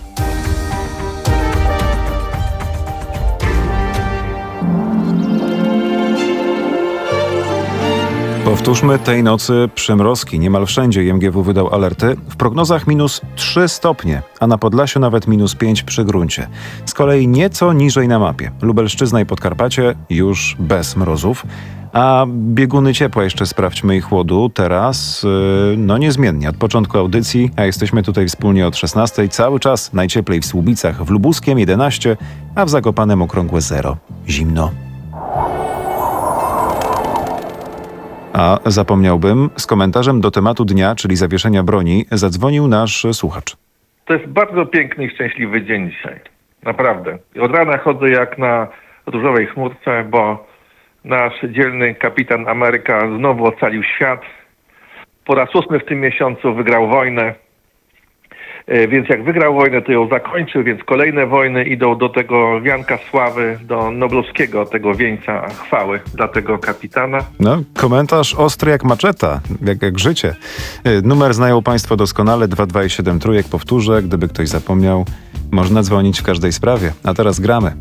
Powtórzmy, tej nocy przymrozki. Niemal wszędzie I M G W wydał alerty. W prognozach minus trzy stopnie, a na Podlasiu nawet minus pięć przy gruncie. Z kolei nieco niżej na mapie. Lubelszczyzna i Podkarpacie już bez mrozów. A bieguny ciepła, jeszcze sprawdźmy ich chłodu. Teraz, yy, no niezmiennie, od początku audycji, a jesteśmy tutaj wspólnie od szesnastej. Cały czas najcieplej w Słubicach, w Lubuskiem jedenaście, a w Zakopanem okrągłe zero. Zimno. A zapomniałbym, z komentarzem do tematu dnia, czyli zawieszenia broni, zadzwonił nasz słuchacz. To jest bardzo piękny i szczęśliwy dzień dzisiaj. Naprawdę. Od rana chodzę jak na różowej chmurce, bo nasz dzielny kapitan Ameryka znowu ocalił świat. Po raz ósmy w tym miesiącu wygrał wojnę. Więc jak wygrał wojnę, to ją zakończył, więc kolejne wojny idą do tego wianka sławy, do noblowskiego tego wieńca chwały dla tego kapitana. No, komentarz ostry jak maczeta, jak, jak życie. Numer znają Państwo doskonale, dwa dwa siedem trójek, powtórzę, gdyby ktoś zapomniał, można dzwonić w każdej sprawie. A teraz gramy.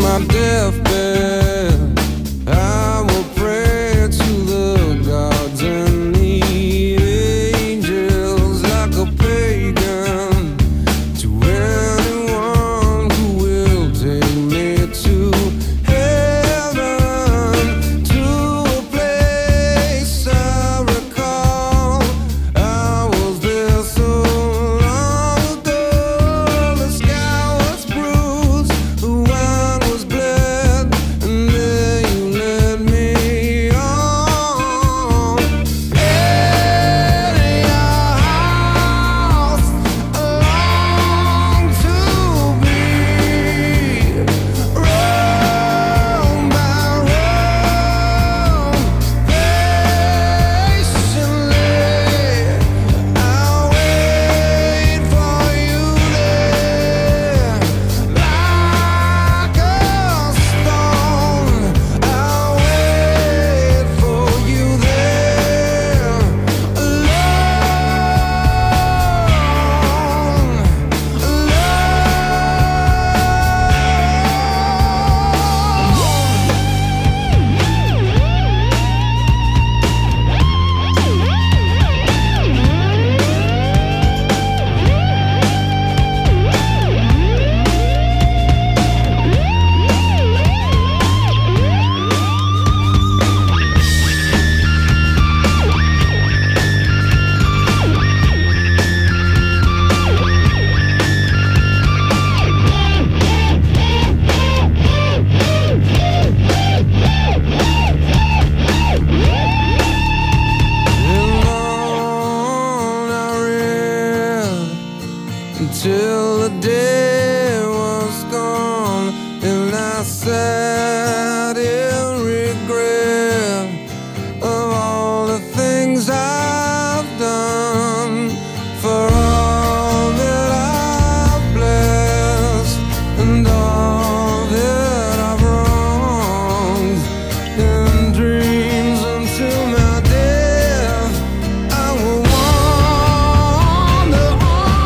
my deathbed, I will pray to the gods and the angels like a pagan, to anyone who will take me to heaven, to a place I recall. I was there so long ago. The sky was bruised, the wine was bled, and there you led me on. In your house, long to be, room by room, patiently I'll wait for you there, like a stone. I'll wait for you there, until the day was gone, and I sat in regret of all the things I've done, for all that I've blessed and all that I've wronged. In dreams until my death, I will wander on.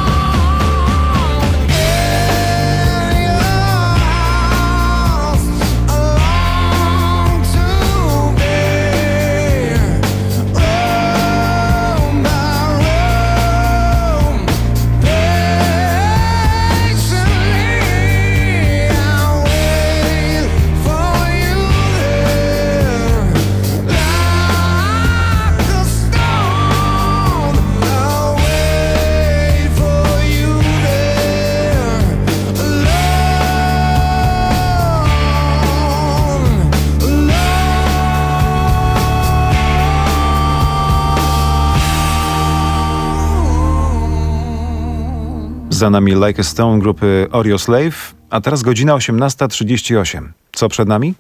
Za nami Like a Stone grupy Audio Slave, a teraz godzina osiemnasta trzydzieści osiem. Co przed nami?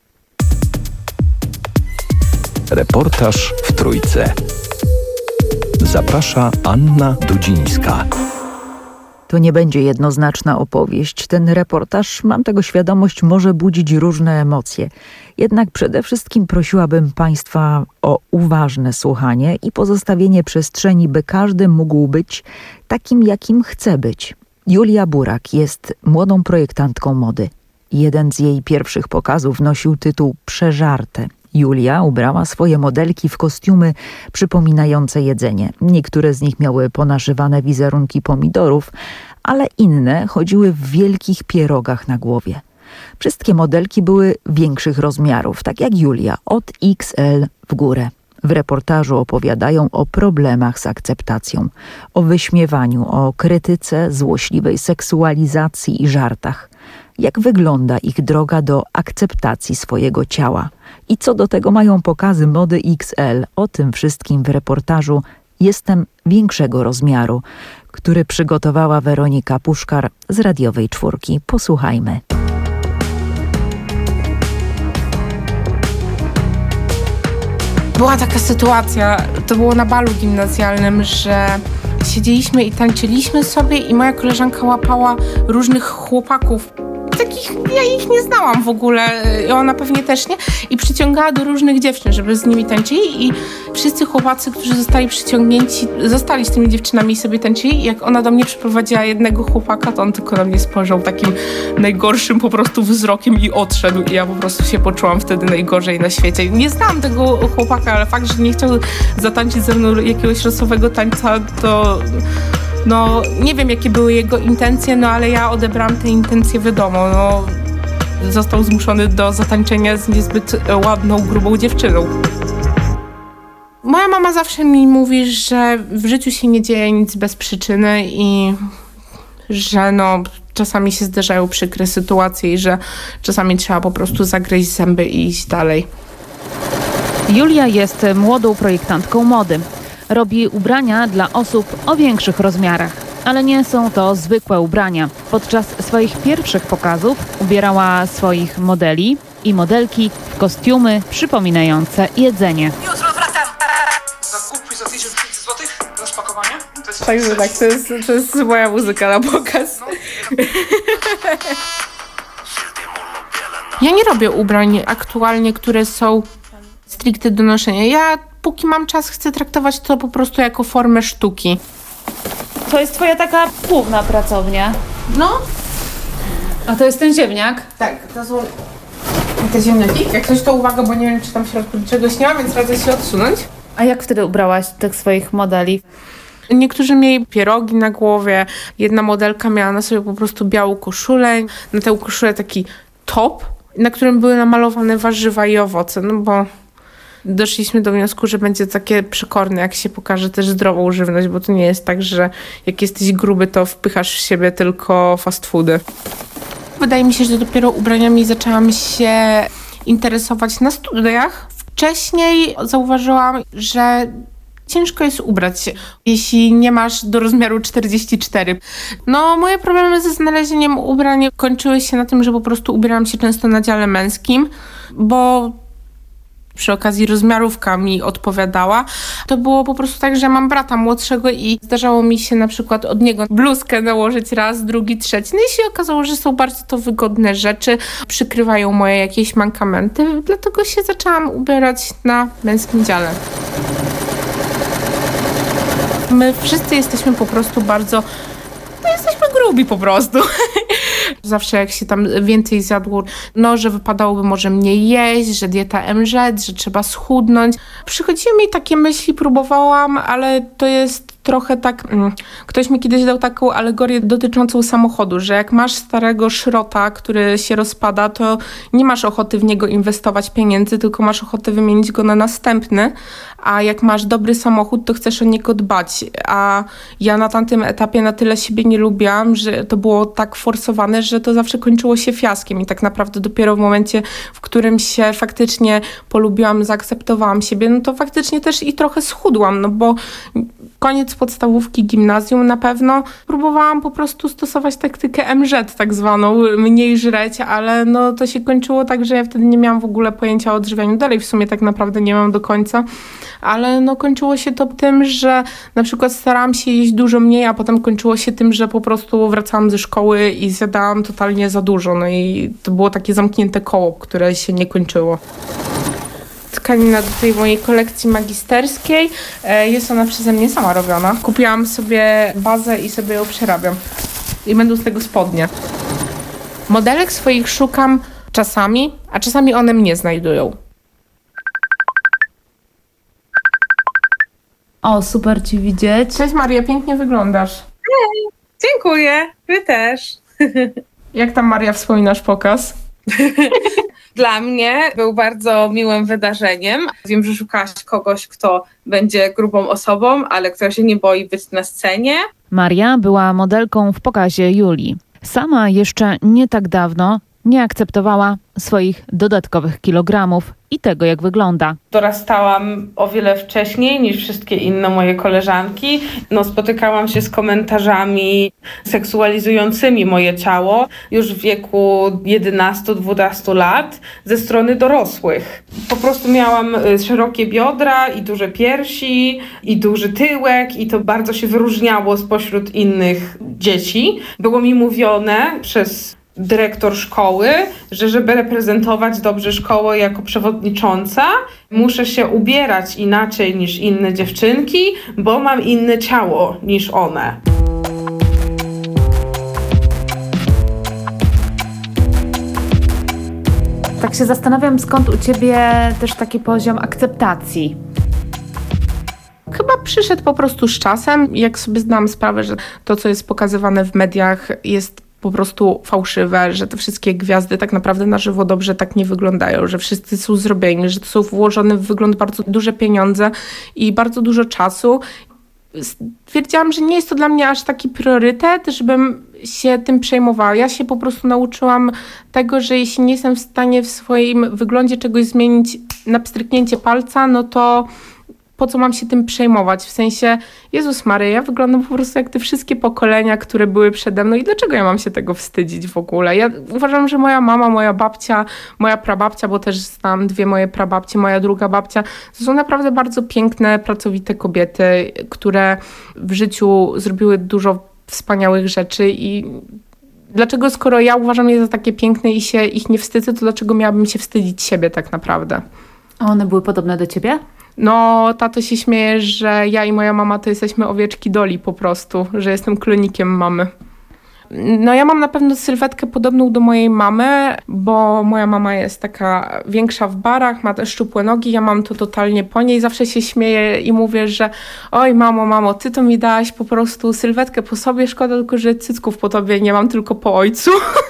Reportaż w Trójce. Zaprasza Anna Dudzińska. To nie będzie jednoznaczna opowieść. Ten reportaż, mam tego świadomość, może budzić różne emocje. Jednak przede wszystkim prosiłabym Państwa o uważne słuchanie i pozostawienie przestrzeni, by każdy mógł być takim, jakim chce być. Julia Burak jest młodą projektantką mody. Jeden z jej pierwszych pokazów nosił tytuł Przeżarte. Julia ubrała swoje modelki w kostiumy przypominające jedzenie. Niektóre z nich miały ponaszywane wizerunki pomidorów, ale inne chodziły w wielkich pierogach na głowie. Wszystkie modelki były większych rozmiarów, tak jak Julia, od X L w górę. W reportażu opowiadają o problemach z akceptacją, o wyśmiewaniu, o krytyce, złośliwej seksualizacji i żartach. Jak wygląda ich droga do akceptacji swojego ciała? I co do tego mają pokazy mody X L? O tym wszystkim w reportażu Jestem większego rozmiaru, który przygotowała Weronika Puszkar z Radiowej Czwórki. Posłuchajmy. Była taka sytuacja, to było na balu gimnazjalnym, że siedzieliśmy i tańczyliśmy sobie i moja koleżanka łapała różnych chłopaków. Ty takich, ja ich nie znałam w ogóle i ona pewnie też nie. I przyciągała do różnych dziewczyn, żeby z nimi tańczyli i wszyscy chłopacy, którzy zostali przyciągnięci, zostali z tymi dziewczynami i sobie tańczyli i jak ona do mnie przyprowadziła jednego chłopaka, to on tylko na mnie spojrzał takim najgorszym po prostu wzrokiem i odszedł i ja po prostu się poczułam wtedy najgorzej na świecie. Nie znałam tego chłopaka, ale fakt, że nie chciał zatańczyć ze mną jakiegoś losowego tańca, to no nie wiem jakie były jego intencje, no ale ja odebrałam te intencje wiadomo, no został zmuszony do zatańczenia z niezbyt ładną, grubą dziewczyną. Moja mama zawsze mi mówi, że w życiu się nie dzieje nic bez przyczyny i że no czasami się zdarzają przykre sytuacje i że czasami trzeba po prostu zagryźć zęby i iść dalej. Julia jest młodą projektantką mody. Robi ubrania dla osób o większych rozmiarach, ale nie są to zwykłe ubrania. Podczas swoich pierwszych pokazów ubierała swoich modeli i modelki w kostiumy przypominające jedzenie. Jutro wracam. Zakupuj za tysiąc pięćset złotych rozpakowanie. To jest Także tak, to jest, to jest moja muzyka na pokaz. Ja nie robię ubrań aktualnie, które są stricte do noszenia. Ja póki mam czas, chcę traktować to po prostu jako formę sztuki. To jest twoja taka główna pracownia? No. A to jest ten ziemniak? Tak, to są te ziemniaki. Jak coś to uwaga, bo nie wiem, czy tam w środku czegoś nie ma, więc radzę się odsunąć. A jak wtedy ubrałaś tych swoich modeli? Niektórzy mieli pierogi na głowie. Jedna modelka miała na sobie po prostu białą koszulę. Na tę koszulę taki top, na którym były namalowane warzywa i owoce, no bo doszliśmy do wniosku, że będzie takie przekorne, jak się pokaże też zdrową żywność, bo to nie jest tak, że jak jesteś gruby, to wpychasz w siebie tylko fast foody. Wydaje mi się, że dopiero ubraniami zaczęłam się interesować na studiach. Wcześniej zauważyłam, że ciężko jest ubrać, jeśli nie masz do rozmiaru czterdzieści cztery. No, moje problemy ze znalezieniem ubrań kończyły się na tym, że po prostu ubierałam się często na dziale męskim, bo przy okazji rozmiarówka mi odpowiadała. To było po prostu tak, że mam brata młodszego i zdarzało mi się na przykład od niego bluzkę nałożyć raz, drugi, trzeci. No i się okazało, że są bardzo to wygodne rzeczy, przykrywają moje jakieś mankamenty, dlatego się zaczęłam ubierać na męskim dziale. My wszyscy jesteśmy po prostu bardzo... No jesteśmy grubi po prostu. Zawsze jak się tam więcej zjadło, no, że wypadałoby może mniej jeść, że dieta M Z, że trzeba schudnąć. Przychodziły mi takie myśli, próbowałam, ale to jest trochę tak... Mm, ktoś mi kiedyś dał taką alegorię dotyczącą samochodu, że jak masz starego szrota, który się rozpada, to nie masz ochoty w niego inwestować pieniędzy, tylko masz ochotę wymienić go na następny, a jak masz dobry samochód, to chcesz o niego dbać. A ja na tamtym etapie na tyle siebie nie lubiłam, że to było tak forsowane, że to zawsze kończyło się fiaskiem i tak naprawdę dopiero w momencie, w którym się faktycznie polubiłam, zaakceptowałam siebie, no to faktycznie też i trochę schudłam, no bo koniec podstawówki, gimnazjum na pewno. Próbowałam po prostu stosować taktykę M Z tak zwaną, mniej żreć, ale no to się kończyło tak, że ja wtedy nie miałam w ogóle pojęcia o odżywianiu. Dalej w sumie tak naprawdę nie mam do końca, ale no kończyło się to tym, że na przykład starałam się jeść dużo mniej, a potem kończyło się tym, że po prostu wracałam ze szkoły i zjadałam totalnie za dużo. No i to było takie zamknięte koło, które się nie kończyło. Tkanina do tej mojej kolekcji magisterskiej. Jest ona przeze mnie sama robiona. Kupiłam sobie bazę i sobie ją przerabiam. I będą z tego spodnie. Modelek swoich szukam czasami, a czasami one mnie znajdują. O, super Ci widzieć. Cześć Maria, pięknie wyglądasz. Hej, dziękuję. Wy też. Jak tam Maria wspominasz pokaz? Dla mnie był bardzo miłym wydarzeniem. Wiem, że szukałaś kogoś, kto będzie grubą osobą, ale która się nie boi być na scenie. Maria była modelką w pokazie Julii. Sama jeszcze nie tak dawno nie akceptowała swoich dodatkowych kilogramów i tego, jak wygląda. Dorastałam o wiele wcześniej niż wszystkie inne moje koleżanki. No, spotykałam się z komentarzami seksualizującymi moje ciało już w wieku jedenastu dwudziestu lat ze strony dorosłych. Po prostu miałam szerokie biodra i duże piersi i duży tyłek i to bardzo się wyróżniało spośród innych dzieci. Było mi mówione przez dyrektor szkoły, że żeby reprezentować dobrze szkołę jako przewodnicząca, muszę się ubierać inaczej niż inne dziewczynki, bo mam inne ciało niż one. Tak się zastanawiam, skąd u ciebie też taki poziom akceptacji. Chyba przyszedł po prostu z czasem, jak sobie zdałam sprawę, że to, co jest pokazywane w mediach, jest po prostu fałszywe, że te wszystkie gwiazdy tak naprawdę na żywo dobrze tak nie wyglądają, że wszyscy są zrobieni, że to są włożone w wygląd bardzo duże pieniądze i bardzo dużo czasu. Stwierdziłam, że nie jest to dla mnie aż taki priorytet, żebym się tym przejmowała. Ja się po prostu nauczyłam tego, że jeśli nie jestem w stanie w swoim wyglądzie czegoś zmienić na pstryknięcie palca, no to po co mam się tym przejmować? W sensie, Jezus Maria, ja wyglądam po prostu jak te wszystkie pokolenia, które były przede mną i dlaczego ja mam się tego wstydzić w ogóle? Ja uważam, że moja mama, moja babcia, moja prababcia, bo też znam dwie moje prababcie, moja druga babcia, to są naprawdę bardzo piękne, pracowite kobiety, które w życiu zrobiły dużo wspaniałych rzeczy i dlaczego, skoro ja uważam je za takie piękne i się ich nie wstydzę, to dlaczego miałabym się wstydzić siebie tak naprawdę? A one były podobne do ciebie? No, tato się śmieje, że ja i moja mama to jesteśmy owieczki Doli po prostu, że jestem klonikiem mamy. No ja mam na pewno sylwetkę podobną do mojej mamy, bo moja mama jest taka większa w barach, ma też szczupłe nogi, ja mam to totalnie po niej. Zawsze się śmieję i mówię, że oj mamo, mamo, ty to mi dałaś po prostu sylwetkę po sobie, szkoda tylko, że cycków po tobie nie mam, tylko po ojcu.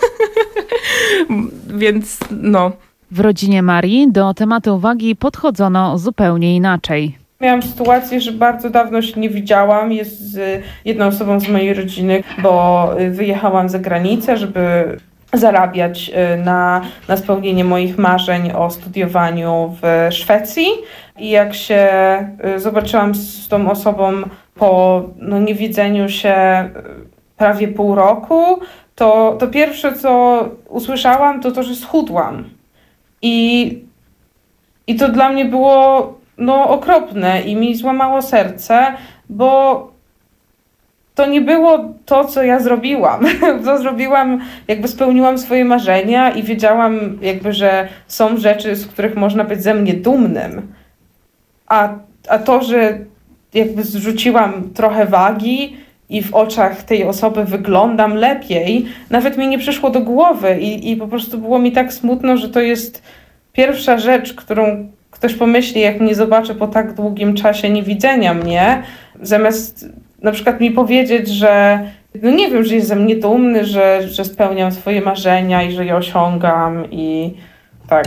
Więc no... W rodzinie Marii do tematu wagi podchodzono zupełnie inaczej. Miałam sytuację, że bardzo dawno się nie widziałam. Jest z jedną osobą z mojej rodziny, bo wyjechałam za granicę, żeby zarabiać na, na spełnienie moich marzeń o studiowaniu w Szwecji. I jak się zobaczyłam z tą osobą po no, niewidzeniu się prawie pół roku, to, to pierwsze, co usłyszałam, to to, że schudłam. I, I to dla mnie było no, okropne i mi złamało serce, bo to nie było to, co ja zrobiłam. To zrobiłam, jakby spełniłam swoje marzenia i wiedziałam, jakby, że są rzeczy, z których można być ze mnie dumnym. A, a to, że jakby zrzuciłam trochę wagi i w oczach tej osoby wyglądam lepiej, nawet mi nie przyszło do głowy i, i po prostu było mi tak smutno, że to jest pierwsza rzecz, którą ktoś pomyśli, jak mnie zobaczy po tak długim czasie niewidzenia mnie, zamiast na przykład mi powiedzieć, że no nie wiem, że jest ze mnie dumny, że, że spełniam swoje marzenia i że je osiągam i tak.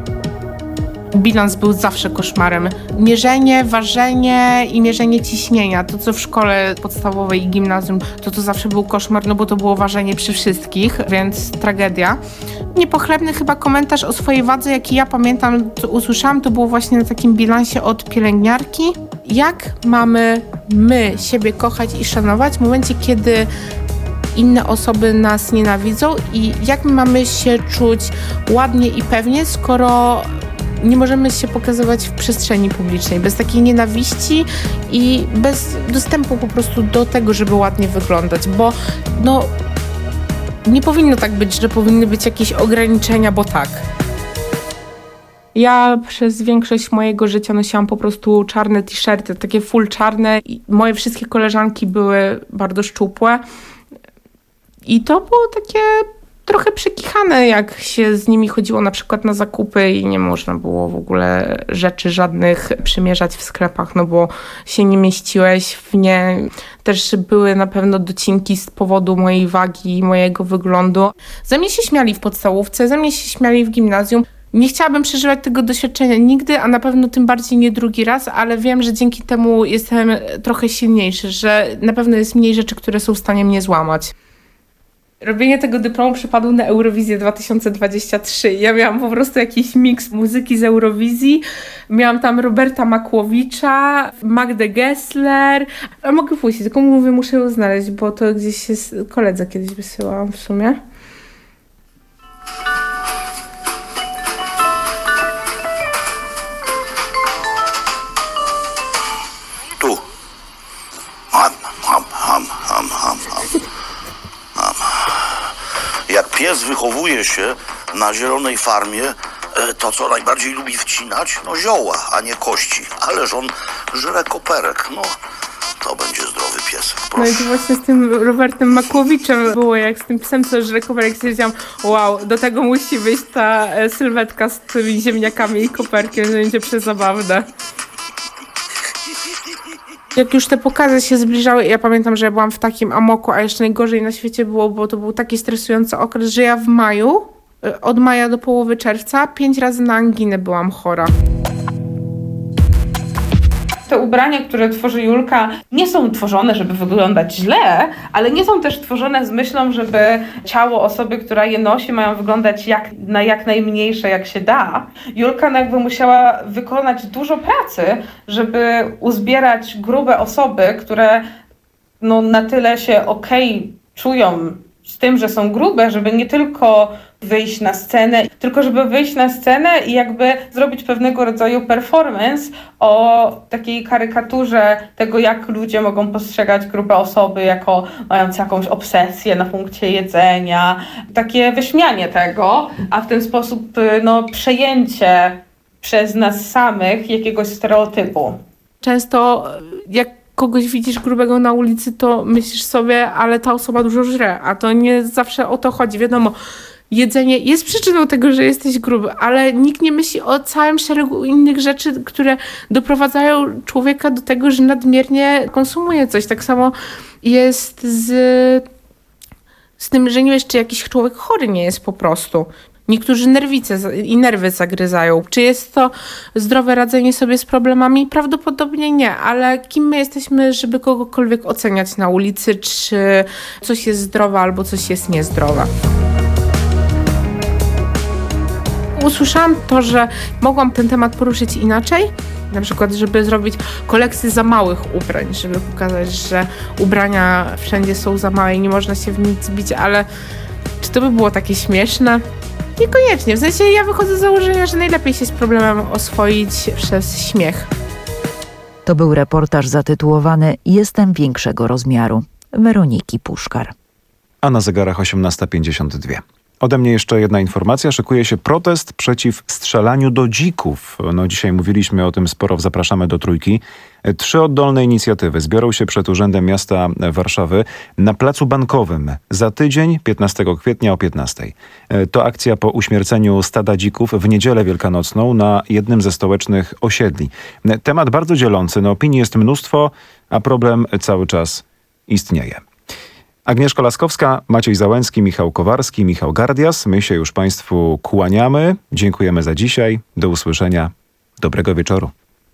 Bilans był zawsze koszmarem. Mierzenie, ważenie i mierzenie ciśnienia. To, co w szkole podstawowej i gimnazjum, to to zawsze był koszmar, no bo to było ważenie przy wszystkich, więc tragedia. Niepochlebny chyba komentarz o swojej wadze, jaki ja pamiętam, to usłyszałam, to było właśnie na takim bilansie od pielęgniarki. Jak mamy my siebie kochać i szanować w momencie, kiedy inne osoby nas nienawidzą i jak my mamy się czuć ładnie i pewnie, skoro nie możemy się pokazywać w przestrzeni publicznej, bez takiej nienawiści i bez dostępu po prostu do tego, żeby ładnie wyglądać, bo no nie powinno tak być, że powinny być jakieś ograniczenia, bo tak. Ja przez większość mojego życia nosiłam po prostu czarne t-shirty, takie full czarne i moje wszystkie koleżanki były bardzo szczupłe i to było takie trochę przekichane, jak się z nimi chodziło na przykład na zakupy i nie można było w ogóle rzeczy żadnych przymierzać w sklepach, no bo się nie mieściłeś w nie. Też były na pewno docinki z powodu mojej wagi i mojego wyglądu. Ze mnie się śmiali w podstawówce, ze mnie się śmiali w gimnazjum. Nie chciałabym przeżywać tego doświadczenia nigdy, a na pewno tym bardziej nie drugi raz, ale wiem, że dzięki temu jestem trochę silniejszy, że na pewno jest mniej rzeczy, które są w stanie mnie złamać. Robienie tego dyplomu przypadło na Eurowizję dwa tysiące dwudziestą trzecią. Ja miałam po prostu jakiś miks muzyki z Eurowizji. Miałam tam Roberta Makłowicza, Magdę Gessler. A mogę puścić, tylko mówię, muszę ją znaleźć, bo to gdzieś jest, koledze kiedyś wysyłałam w sumie. Tu. Ham, ham, ham, ham, ham, ham. Jak pies hoduje się na zielonej farmie to, co najbardziej lubi wcinać, no zioła, a nie kości. Ależ on żre koperek, no to będzie zdrowy piesek. No i to właśnie z tym Robertem Makłowiczem było, jak z tym psem, co żre koperek, stwierdziłam, wow, do tego musi wyjść ta sylwetka z tymi ziemniakami i koperkiem, że będzie przezabawne. Jak już te pokazy się zbliżały, ja pamiętam, że ja byłam w takim amoku, a jeszcze najgorzej na świecie było, bo to był taki stresujący okres, że ja w maju, od maja do połowy czerwca, pięć razy na anginę byłam chora. Te ubrania, które tworzy Julka, nie są tworzone, żeby wyglądać źle, ale nie są też tworzone z myślą, żeby ciało osoby, która je nosi, mają wyglądać jak, na jak najmniejsze, jak się da. Julka no jakby musiała wykonać dużo pracy, żeby uzbierać grube osoby, które no na tyle się okej czują z tym, że są grube, żeby nie tylko wyjść na scenę, tylko żeby wyjść na scenę i jakby zrobić pewnego rodzaju performance o takiej karykaturze tego, jak ludzie mogą postrzegać grube osoby jako mające jakąś obsesję na punkcie jedzenia. Takie wyśmianie tego, a w ten sposób no, przejęcie przez nas samych jakiegoś stereotypu. Często jak kogoś widzisz grubego na ulicy, to myślisz sobie, ale ta osoba dużo żre, a to nie zawsze o to chodzi. Wiadomo, jedzenie jest przyczyną tego, że jesteś gruby, ale nikt nie myśli o całym szeregu innych rzeczy, które doprowadzają człowieka do tego, że nadmiernie konsumuje coś. Tak samo jest z, z tym, że nie wiesz, czy jakiś człowiek chory nie jest po prostu. Niektórzy nerwice i nerwy zagryzają. Czy jest to zdrowe radzenie sobie z problemami? Prawdopodobnie nie, ale kim my jesteśmy, żeby kogokolwiek oceniać na ulicy, czy coś jest zdrowe albo coś jest niezdrowe? Usłyszałam to, że mogłam ten temat poruszyć inaczej, na przykład, żeby zrobić kolekcję za małych ubrań, żeby pokazać, że ubrania wszędzie są za małe i nie można się w nic zbić, ale czy to by było takie śmieszne? Niekoniecznie. W sensie ja wychodzę z założenia, że najlepiej się z problemem oswoić przez śmiech. To był reportaż zatytułowany Jestem większego rozmiaru. Weroniki Puszkar. A na zegarach osiemnasta pięćdziesiąt dwa. Ode mnie jeszcze jedna informacja. Szykuje się protest przeciw strzelaniu do dzików. No dzisiaj mówiliśmy o tym sporo w Zapraszamy do Trójki. Trzy oddolne inicjatywy zbiorą się przed Urzędem Miasta Warszawy na Placu Bankowym za tydzień, piętnastego kwietnia o piętnastej. To akcja po uśmierceniu stada dzików w niedzielę wielkanocną na jednym ze stołecznych osiedli. Temat bardzo dzielący. No, opinii jest mnóstwo, a problem cały czas istnieje. Agnieszka Laskowska, Maciej Załęcki, Michał Kowarski, Michał Gardias. My się już Państwu kłaniamy. Dziękujemy za dzisiaj. Do usłyszenia. Dobrego wieczoru.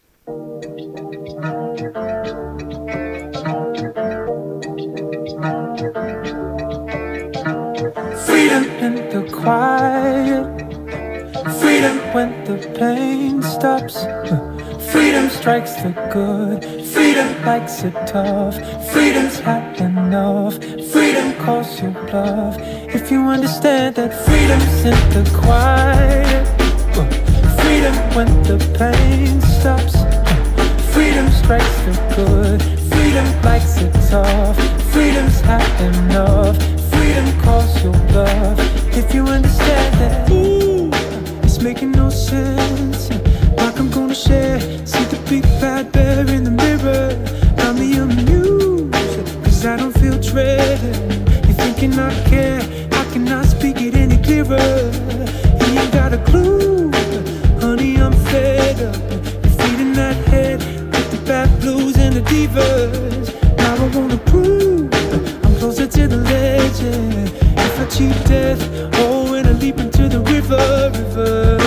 Freedom in the quiet. Freedom when the pain stops. Freedom strikes the good. Freedom likes it tough. Freedom's had enough. Freedom calls your bluff. If you understand that freedom's in the quiet. Freedom when the pain stops. Freedom strikes the good. Freedom likes it tough. Freedom's had enough. Freedom calls your bluff. If you understand that, ooh, it's making no sense. Like I'm gonna share. See the big bad bear in the mirror. Got me amused, cause I don't feel dread. You're thinking I care, I cannot speak it any clearer. You ain't got a clue, honey, I'm fed up. You're feeding that head with the bad blues and the divas. Now I wanna prove I'm closer to the legend. If I cheat death, oh, and I leap into the river, river.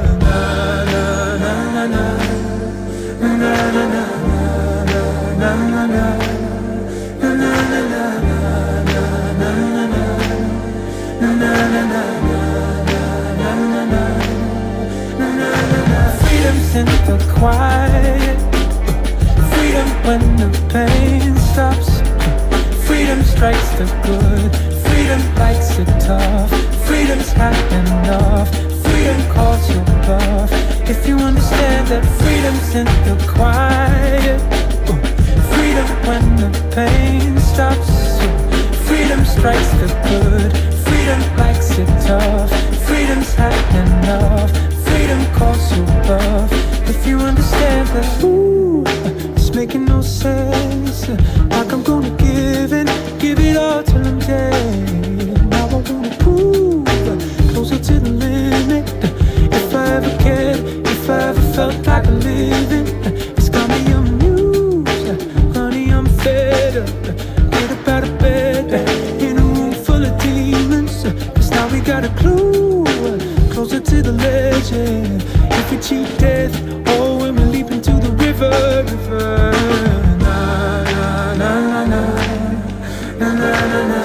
Freedom's in the quiet. Freedom when the pain stops. Freedom strikes the good. Freedom likes it tough. Freedom's had enough. Freedom calls your bluff. If you understand that freedom's in the quiet. Freedom when the pain stops. Freedom strikes the good. Freedom likes it tough. enough. Freedom calls you love. If you understand that, ooh, it's making no sense. Like I'm gonna give in, give it all till I'm dead. Now I wanna prove closer to the limit. If I ever cared, if I ever felt like living, it's got me on the news. Honey, I'm fed up. Get up out of bed in a room full of demons. Cause now we got a clue closer to the legend. If we cheat death, oh, when we leap into the river, river. Na na na na na na na na na.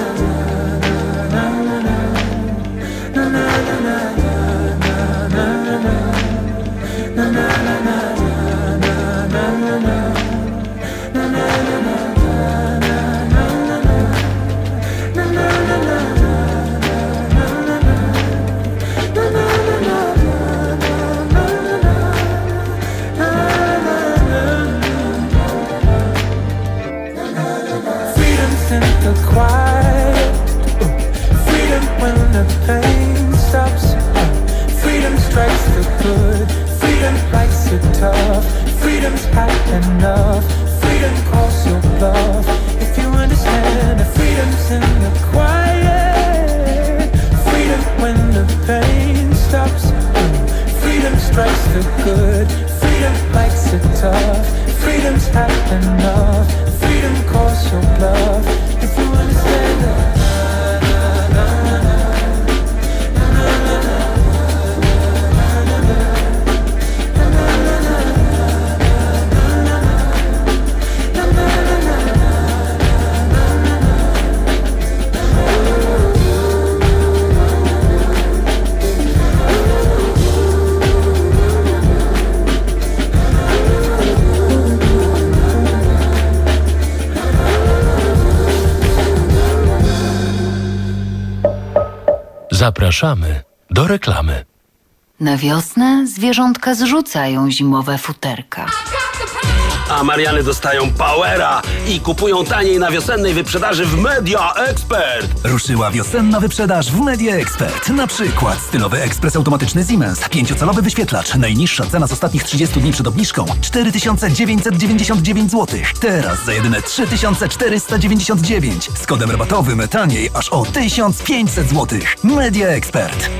Freedom's high enough. Freedom calls your bluff. If you understand, the freedom's in the quiet. Freedom when the pain stops. Freedom strikes the good. Freedom likes it tough. Freedom's high enough. Freedom calls your bluff. If you understand that. Zapraszamy do reklamy. Na wiosnę zwierzątka zrzucają zimowe futerka. A Mariany dostają powera i kupują taniej na wiosennej wyprzedaży w Media Expert. Ruszyła wiosenna wyprzedaż w Media Expert. Na przykład stylowy ekspres automatyczny Siemens, pięciocalowy wyświetlacz. Najniższa cena z ostatnich trzydziestu dni przed obniżką cztery tysiące dziewięćset dziewięćdziesiąt dziewięć złotych. Teraz za jedyne trzy tysiące czterysta dziewięćdziesiąt dziewięć. Z kodem rabatowym taniej aż o tysiąc pięćset złotych. Media Expert.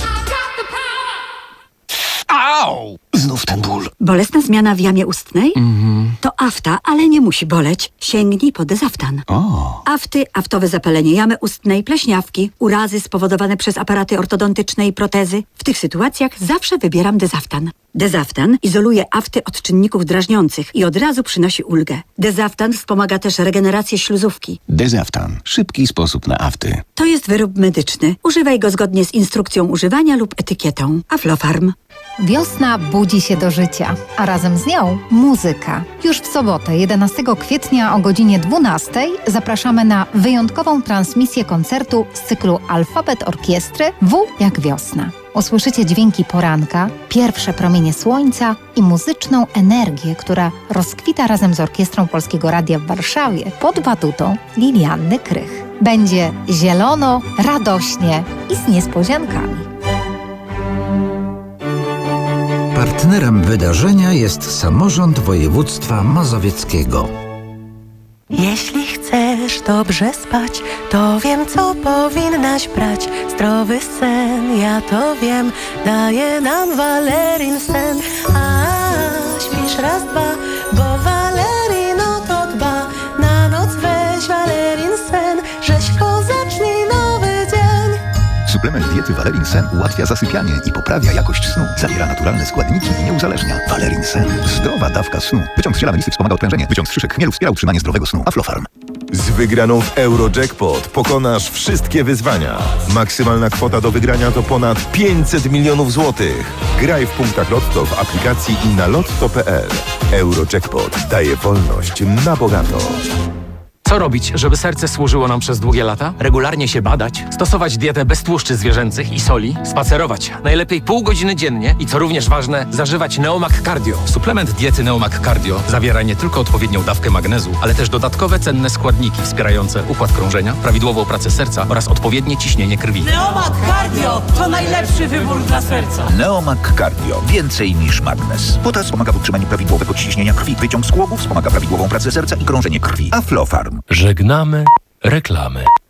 Au! Znów ten ból. Bolesna zmiana w jamie ustnej? Mhm. To afta, ale nie musi boleć. Sięgnij po Dezaftan. O. Afty, aftowe zapalenie jamy ustnej, pleśniawki, urazy spowodowane przez aparaty ortodontyczne i protezy. W tych sytuacjach zawsze wybieram Dezaftan. Dezaftan izoluje afty od czynników drażniących i od razu przynosi ulgę. Dezaftan wspomaga też regenerację śluzówki. Dezaftan. Szybki sposób na afty. To jest wyrób medyczny. Używaj go zgodnie z instrukcją używania lub etykietą. Aflofarm. Wiosna budzi się do życia, a razem z nią muzyka. Już w sobotę, jedenastego kwietnia o godzinie dwunastej zapraszamy na wyjątkową transmisję koncertu z cyklu Alfabet Orkiestry W jak wiosna. Usłyszycie dźwięki poranka, pierwsze promienie słońca i muzyczną energię, która rozkwita razem z Orkiestrą Polskiego Radia w Warszawie pod batutą Lilianny Krych. Będzie zielono, radośnie i z niespodziankami. Partnerem wydarzenia jest Samorząd Województwa Mazowieckiego. Jeśli chcesz dobrze spać, to wiem, co powinnaś brać. Zdrowy sen, ja to wiem, daje nam Valerin sen. A śpisz raz, dwa, bo Valerino to dba. Na noc weź Valerin sen, rzeźko zacznij nowy dzień. Suplement diety Valerin Sen ułatwia zasypianie i poprawia jakość snu. Zawiera naturalne składniki i nie uzależnia. Valerin Sen. Zdrowa dawka snu. Wyciąg z ziela melisy wspomaga odprężenie. Wyciąg z szyszek chmielu wspiera utrzymanie zdrowego snu. Aflofarm. Z wygraną w Eurojackpot pokonasz wszystkie wyzwania. Maksymalna kwota do wygrania to ponad pięćset milionów złotych. Graj w punktach Lotto w aplikacji i na lotto kropka p l. Eurojackpot daje wolność na bogato. Co robić, żeby serce służyło nam przez długie lata? Regularnie się badać, stosować dietę bez tłuszczy zwierzęcych i soli, spacerować, najlepiej pół godziny dziennie i co również ważne, zażywać Neomag Cardio. Suplement diety Neomag Cardio zawiera nie tylko odpowiednią dawkę magnezu, ale też dodatkowe cenne składniki wspierające układ krążenia, prawidłową pracę serca oraz odpowiednie ciśnienie krwi. Neomag Cardio to najlepszy wybór dla serca. Neomag Cardio. Więcej niż magnez. Potas wspomaga w utrzymaniu prawidłowego ciśnienia krwi. Wyciąg z głowu wspomaga prawidłową pracę serca i krążenie krwi. Aflofarm. Żegnamy reklamy.